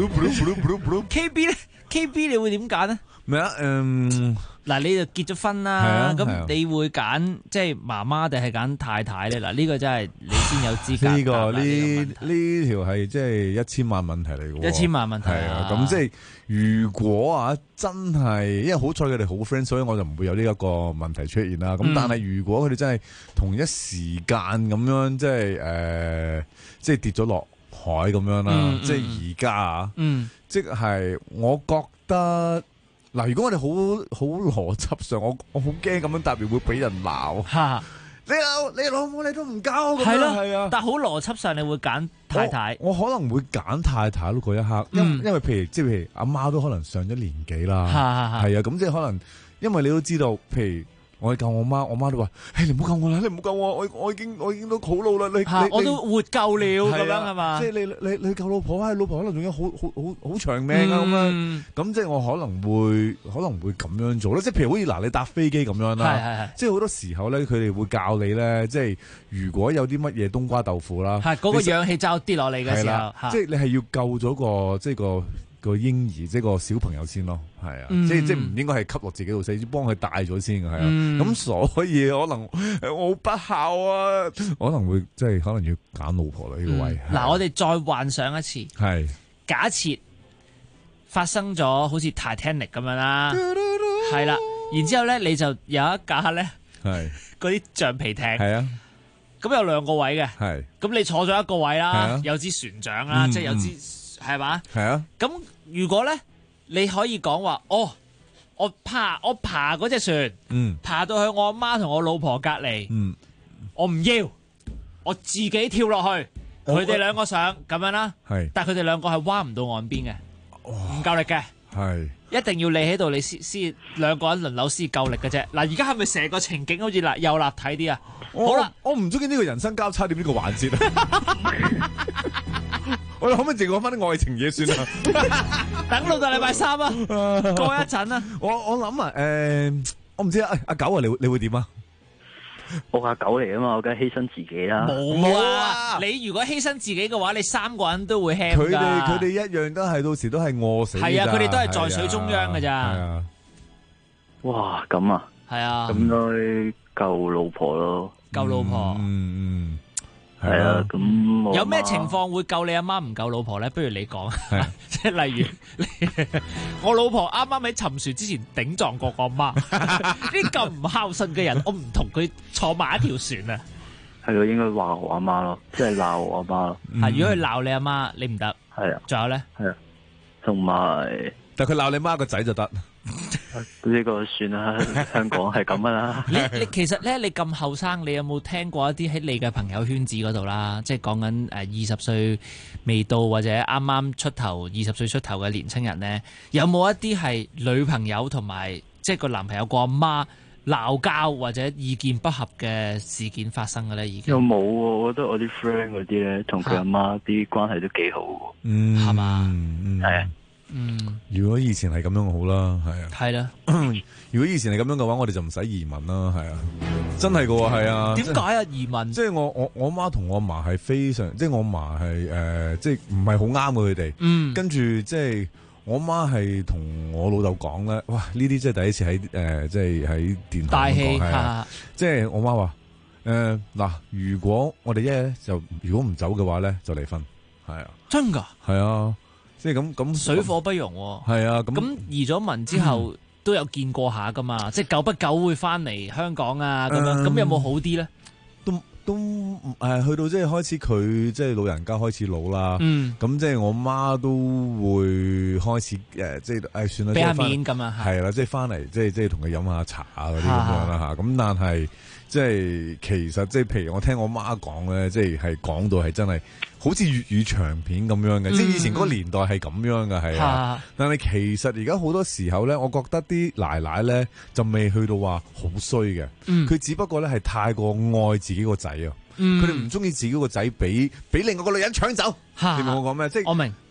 ，KB 咧 ，KB 你會點揀呢？ 咩啊？ 嗱，你就結咗婚啦，咁你會揀即係媽媽定係揀太太咧？嗱，呢個真係你先有資格。 呢條係即係1000萬問題嚟嘅。 1000萬問題係啊，咁即係如果啊真係，因為好彩佢哋好 friend，所以我就唔會有呢一個問題出現啦。咁但係如果佢哋真係同一時間咁樣，即係跌咗落海咁樣啦，即係而家啊，即係我覺得。嗱，如果我哋好邏輯上，我好驚咁樣答完會俾人鬧。你老母你都唔交咁樣，係啊。 但係好邏輯上，你會揀太太。 我可能會揀太太咯，嗰一刻，因為譬如阿媽都可能上咗年紀啦，係啊，咁即係可能，因為你都知道，譬如。我救我媽，我媽都話：你唔好救我啦，你唔好救我，我已經都好老啦， 我都活夠了咁樣係嘛？ 即係你救老婆，老婆可能仲有好長命啊咁樣，咁即係我可能會咁樣做咯。即係譬如好似你搭飛機咁樣啦，即係好多時候咧，佢哋會教你咧，即係如果有啲乜嘢冬瓜豆腐啦， 嗰個氧氣罩跌落嚟嘅時候， 即係你係要救咗個嬰兒，即係個小朋友先咯，係啊，即係唔應該係吸落自己度死，要幫佢帶咗先嘅，係啊。咁所以可能我好不孝啊，可能會即係可能要揀老婆啦呢個位。 嗱，我哋再幻想一次， 係假設發生咗好似 Titanic 咁樣啦，係啦，然之後咧你就有一架咧，係嗰啲橡皮艇，係啊，咁有2個位嘅，係，咁你坐咗一個位啦，有支船長啦，即係有支。係嘛？係啊。咁如果咧，你可以講話，我爬嗰隻船，爬到去我阿媽同我老婆隔離，我唔要，我自己跳落去，佢哋2個上咁樣啦。係，但係佢哋2個係彎唔到岸邊嘅，唔夠力嘅。係，一定要你喺度，你先2個人輪流先夠力嘅啫。嗱，而家係咪成個情景好似又立體啲啊？好啦， 我唔中意呢個人生交叉點呢個環節啊！我哋可唔可以淨講翻啲愛情嘢算啦？ 等到禮拜3啊，過一陣啊！ 我諗啊，我唔知阿九啊，你會點啊？ 我阿狗嚟啊嘛，我梗係犧牲自己啦。 冇啊！你如果犧牲自己嘅話，你3個人都會輕㗎。 佢哋一樣都係到時都係餓死。 係啊，佢哋都係在水中央㗎咋。係啊。 哇，咁啊。 係啊。 咁應該救老婆咯。 救老婆。 係啊，咁有咩情況會救你阿媽唔救老婆咧？不如你講，即係例如我老婆啱啱喺沉船之前頂撞過我阿媽，呢咁唔孝順嘅人，我唔同佢坐埋一條船啊！ 係咯，應該話我阿媽咯，即係鬧我阿媽咯。 係，如果佢鬧你阿媽，你唔得。 係啊。 仲有咧？ 係啊，同埋， 但佢鬧你媽個仔就得。 呢個算啦，香港係咁噶啦。 你其實咧，你咁後生，你有冇聽過一啲喺你嘅朋友圈子嗰度啦？即係講緊20歲未到或者啱啱出頭20歲出頭嘅年青人咧，有冇一啲係女朋友同埋即係個男朋友個阿媽鬧交或者意見不合嘅事件發生嘅咧？已經有冇？我覺得我啲 friend 嗰啲咧，同佢阿媽啲關係都幾好。 係嘛？ 係啊。 如果以前係咁樣好啦，係啊， 係啦。 如果以前係咁樣嘅話，我哋就唔使移民啦，係啊，真係噶，係啊。 點解啊？移民？ 即係我媽同我嫲係非常，即係我嫲係即係唔係好啱嘅佢哋。跟住即係我媽係同我老豆講咧，哇！呢啲即係第一次喺即係喺電台講，係啊。即係我媽話嗱，如果我哋一日就如果唔走嘅話咧，就離婚，係啊。 真噶？ 係啊。即係咁水火不容喎。 係啊， 咁移咗民之後都有見過下噶嘛，即係久不久會翻嚟香港啊咁樣，咁有冇好啲咧？ 都去到即係開始佢即係老人家開始老啦，咁即係我媽都會開始即係算啦， 俾下面咁啊， 係啦，即係翻嚟即係同佢飲下茶啊嗰啲咁樣啦嚇，咁但係即係其實即係譬如我聽我媽講咧，即係講到係真係。好似粵語長片咁樣嘅，即係以前嗰個年代係咁樣嘅，係啊。但係其實而家好多時候咧，我覺得啲奶奶咧就未去到話好衰嘅，佢只不過咧係太過愛自己個仔啊，佢哋唔中意自己個仔俾另外個女人搶走。你明我講咩？即係我明。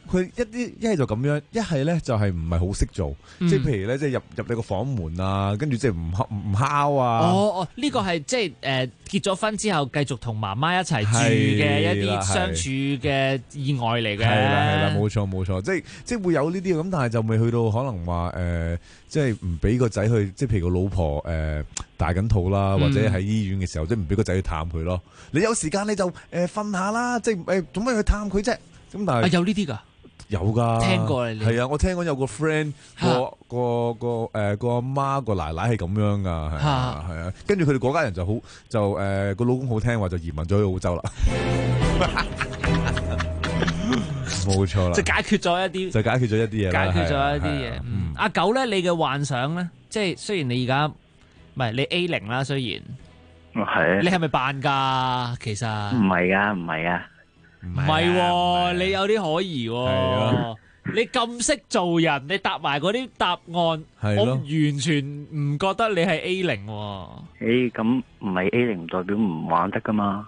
佢一係就咁樣，一係咧就係唔係好識做，即係譬如咧，即係入你個房門啊，跟住即係唔敲啊。 哦，呢個係即係結咗婚之後繼續同媽媽一齊住嘅一啲相處嘅意外嚟嘅。 係啦，冇錯，即係會有呢啲咁，但係就未去到可能話即係唔俾個仔去，即係譬如個老婆大緊肚啦，或者喺醫院嘅時候，即係唔俾個仔去探佢咯。你有時間你就瞓下啦，即係做咩去探佢啫？咁但係有呢啲㗎。 有噶， 聽過你係啊！我聽講有個 friend 個阿媽個奶奶係咁樣噶，係啊，跟住佢哋嗰家人就個老公好聽話，就移民咗去澳洲啦，冇錯啦， 即係解決咗一啲嘢，解決咗一啲嘢。阿九咧，你嘅幻想咧，即係雖然你而家唔係你 A0啦，雖然係， 你係咪扮㗎？其實唔係㗎。 唔係，你有啲可疑喎。你咁識做人，你答埋嗰啲答案，我完全唔覺得你係 A0 喎。 咁唔係 A0 唔代表唔玩得噶嘛？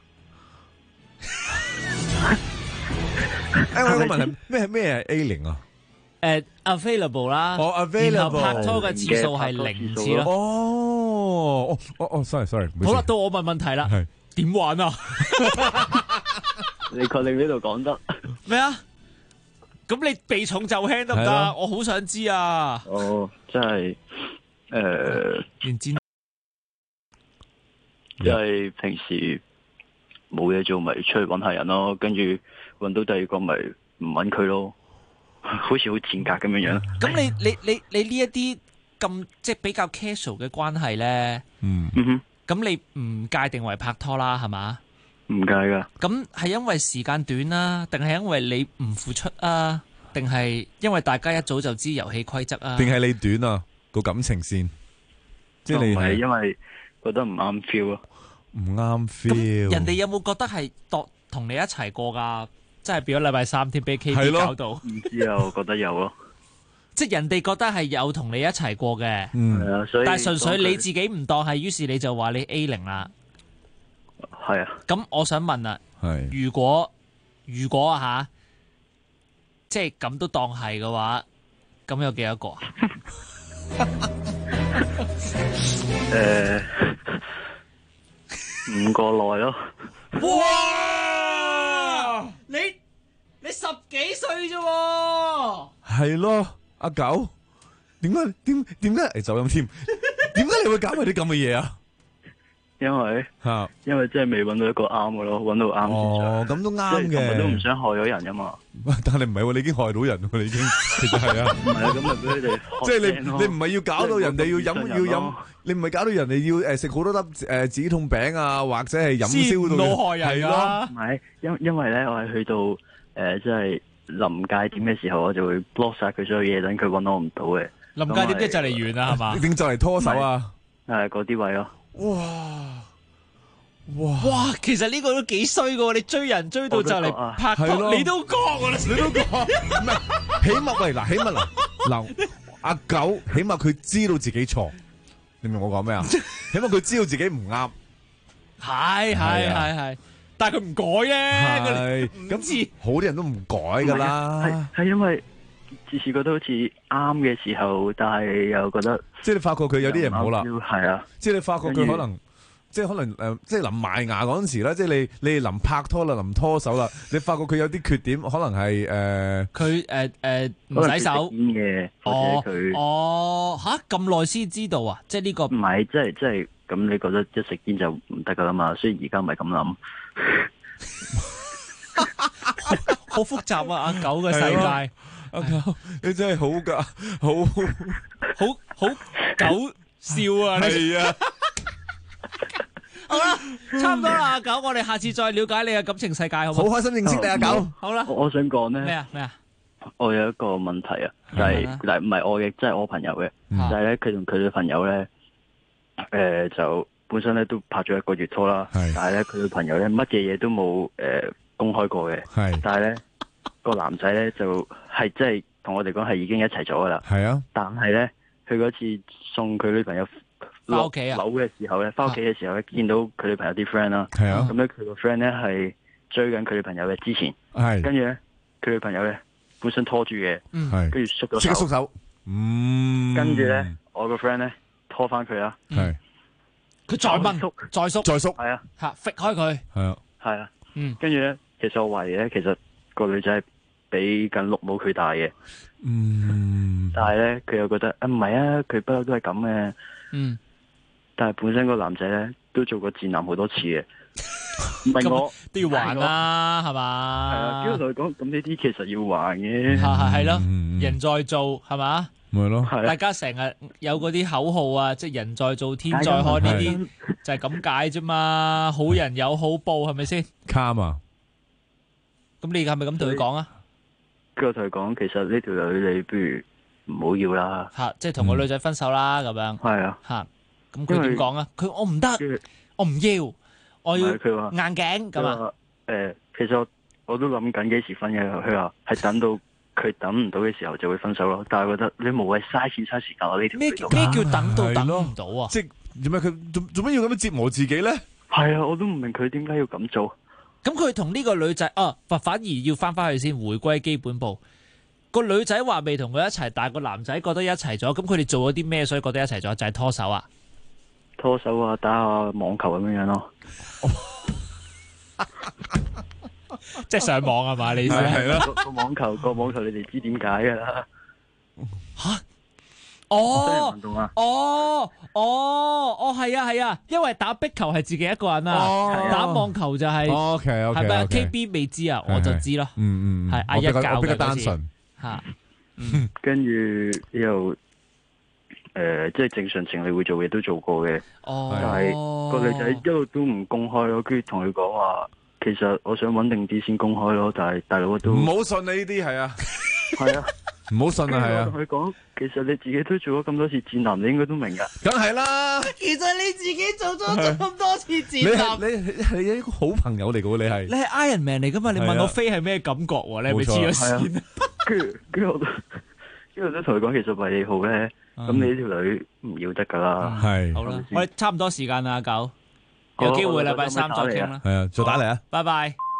我個問題咩係 A0 啊 ？available 啦，available，然後拍拖嘅次數係0次咯。 sorry。 好啦，到我問問題啦，點玩啊？ 你確定呢度講得咩啊？咁你避重就輕得唔得？我好想知啊！ 真係即係平時冇嘢做，咪出去搵下人咯，跟住搵到第二個咪唔搵佢咯，好似好賤格咁樣樣。 咁你呢一啲咁即係比較 casual 嘅關係咧，咁你唔界定為拍拖啦，係嘛？ 唔介噶， 咁係因為時間短啦，定係因為你唔付出啊？定係因為大家一早就知遊戲規則啊？ 定係你短啊個感情線？即係你係因為覺得唔啱 feel 咯， 唔啱 feel。 人哋有冇覺得係同你一齊過噶？即係變咗禮拜三添，俾 K B 搞到。 唔知啊，我覺得有咯。 即係人哋覺得係有同你一齊過嘅， 係啊，所以但係純粹你自己唔當係，於是你就話你 A0啦。 係啊， 咁我想問啦，如果吓，即係咁都當係嘅話，咁有幾多個啊 ？5個內咯。 哇！你10幾歲啫？ 係咯，阿九，點解走音添？點解你會搞埋啲咁嘅嘢啊？ 因為真係未揾到一個啱嘅咯，揾到啱先上。 咁都啱嘅， 我都唔想害咗人噶嘛。 但係唔係喎，你已經害到人喎，你已經其實係啊。 唔係啊，咁咪俾佢哋。 即係你唔係要搞到人哋要飲，你唔係搞到人哋要食好多粒止痛餅啊，或者係飲燒到害人係咯。 唔係，因為咧，我係去到即係臨界點嘅時候，我就會 block 晒佢所有嘢，等佢揾我唔到嘅。 臨界點即係就嚟完啦，係嘛？ 定就嚟拖手啊？ 嗰啲位咯。 哇！ 其實呢個都幾衰噶，你追人追到就嚟拍拖，你都覺你都覺，唔係起碼嗱，阿九起碼佢知道自己錯，你明我講咩啊？起碼佢知道自己唔啱， 係，但係佢唔改啫， 咁好多人都唔改噶啦， 係因為次次覺得好似啱嘅時候，但係又覺得， 即係你發覺佢有啲嘢唔好啦， 係啊， 即係你發覺佢可能。即係可能即係臨埋牙嗰陣時咧，即係你臨拍拖啦，臨拖手啦，你發覺佢有啲缺點，可能係佢唔洗手嘅，或者佢吓咁耐先知道啊！即係呢個唔係，即係咁，你覺得一食煙就唔得噶啦嘛？雖然而家唔係咁諗， 好複雜啊！阿九嘅世界， 阿九你真係好噶， 好搞笑啊！ 係啊。 好啦，差唔多啦，阿九，我哋下次再了解你嘅感情世界，好唔好？ 好開心認識你，阿九。 好啦， 我想講咧咩啊？ 我有一個問題啊，就係唔係我嘅，即係我朋友嘅，就係咧佢同佢女朋友咧，就本身咧都拍咗1個月拖啦，但係咧佢女朋友咧乜嘢都冇公開過嘅，但係咧個男仔咧就係即係同我哋講係已經一齊咗噶啦， 係啊， 但係咧佢嗰次送佢女朋友翻屋企啊！ 樓嘅時候咧，翻屋企嘅時候咧，見到佢女朋友啲 friend 啦，咁咧佢個 friend 咧係追緊佢女朋友嘅之前，跟住咧佢女朋友咧本身拖住嘅， 係跟住縮咗手， 即刻縮手， 跟住咧我個 friend 咧拖翻佢啦， 係佢再掹再縮， 係啊， 嚇揈開佢， 係啊，跟住咧，其實我懷疑咧，其實個女仔係俾緊綠帽佢戴嘅，但係咧佢又覺得唔係啊，佢不嬲都係咁嘅，但係本身個男仔咧都做過賤男好多次嘅，唔係我都要還啦，係嘛？ 係啊，跟住同佢講，咁呢啲其實要還嘅， 係咯，人在做係嘛？ 咪咯， 大家成日有嗰啲口號啊，即係人在做天在看呢啲，就係咁解啫嘛。好人有好報，係咪先？ 啱啊！ 咁你係咪咁同佢講啊？ 跟住我同佢講，其實呢條女你不如唔好要啦， 即係同個女仔分手啦，咁樣。 係啊， 咁佢點講啊？佢我唔得，我唔要，我要佢話硬頸咁啊。 其實我都諗緊幾時分嘅，佢話係等到佢等唔到嘅時候就會分手咯。但係我覺得你無謂嘥錢嘥時間，我呢條咩叫等到等唔到啊？ 即係做咩？佢做咩要咁樣折磨自己咧？ 係啊，我都唔明佢點解要咁做。 咁佢同呢個女仔反而要翻去先，回歸基本步。個女仔話未同佢一齊，但係個男仔覺得一齊咗。咁佢哋做咗啲咩，所以覺得一齊咗？就係拖手啊？ 拖手啊，打下網球咁樣樣咯。 即係上網係嘛？你意思係咯？ 個網球你哋知點解噶啦？ 吓？係啊，因為打壁球係自己一個人啊，打網球就係係咪 KB 未知啊？我就知咯，係阿一教嘅， 比較單純吓， 跟住又即係正常情侶會做嘅都做過嘅，但係個女仔一路都唔公開咯，跟住同佢講話，其實我想穩定啲先公開咯，但係大佬都唔好信你呢啲係啊， 係啊。 唔好信啊，係啊！ 同佢講，其實你自己都做咗咁多次賤男，你應該都明噶。 梗係啦， 其實你自己做咗咁多次賤男， 你係一個好朋友嚟噶喎，你係。 你係 Iron Man 嚟噶嘛？你問我飛係咩感覺？你係咪黐咗線？ 跟住我都同佢講，其實為你好咧，咁你呢條女唔要得噶啦。 係。 好啦，我哋差唔多時間啦，阿九，有機會禮拜三再傾啦。 係啊，再打嚟啊！ 拜拜。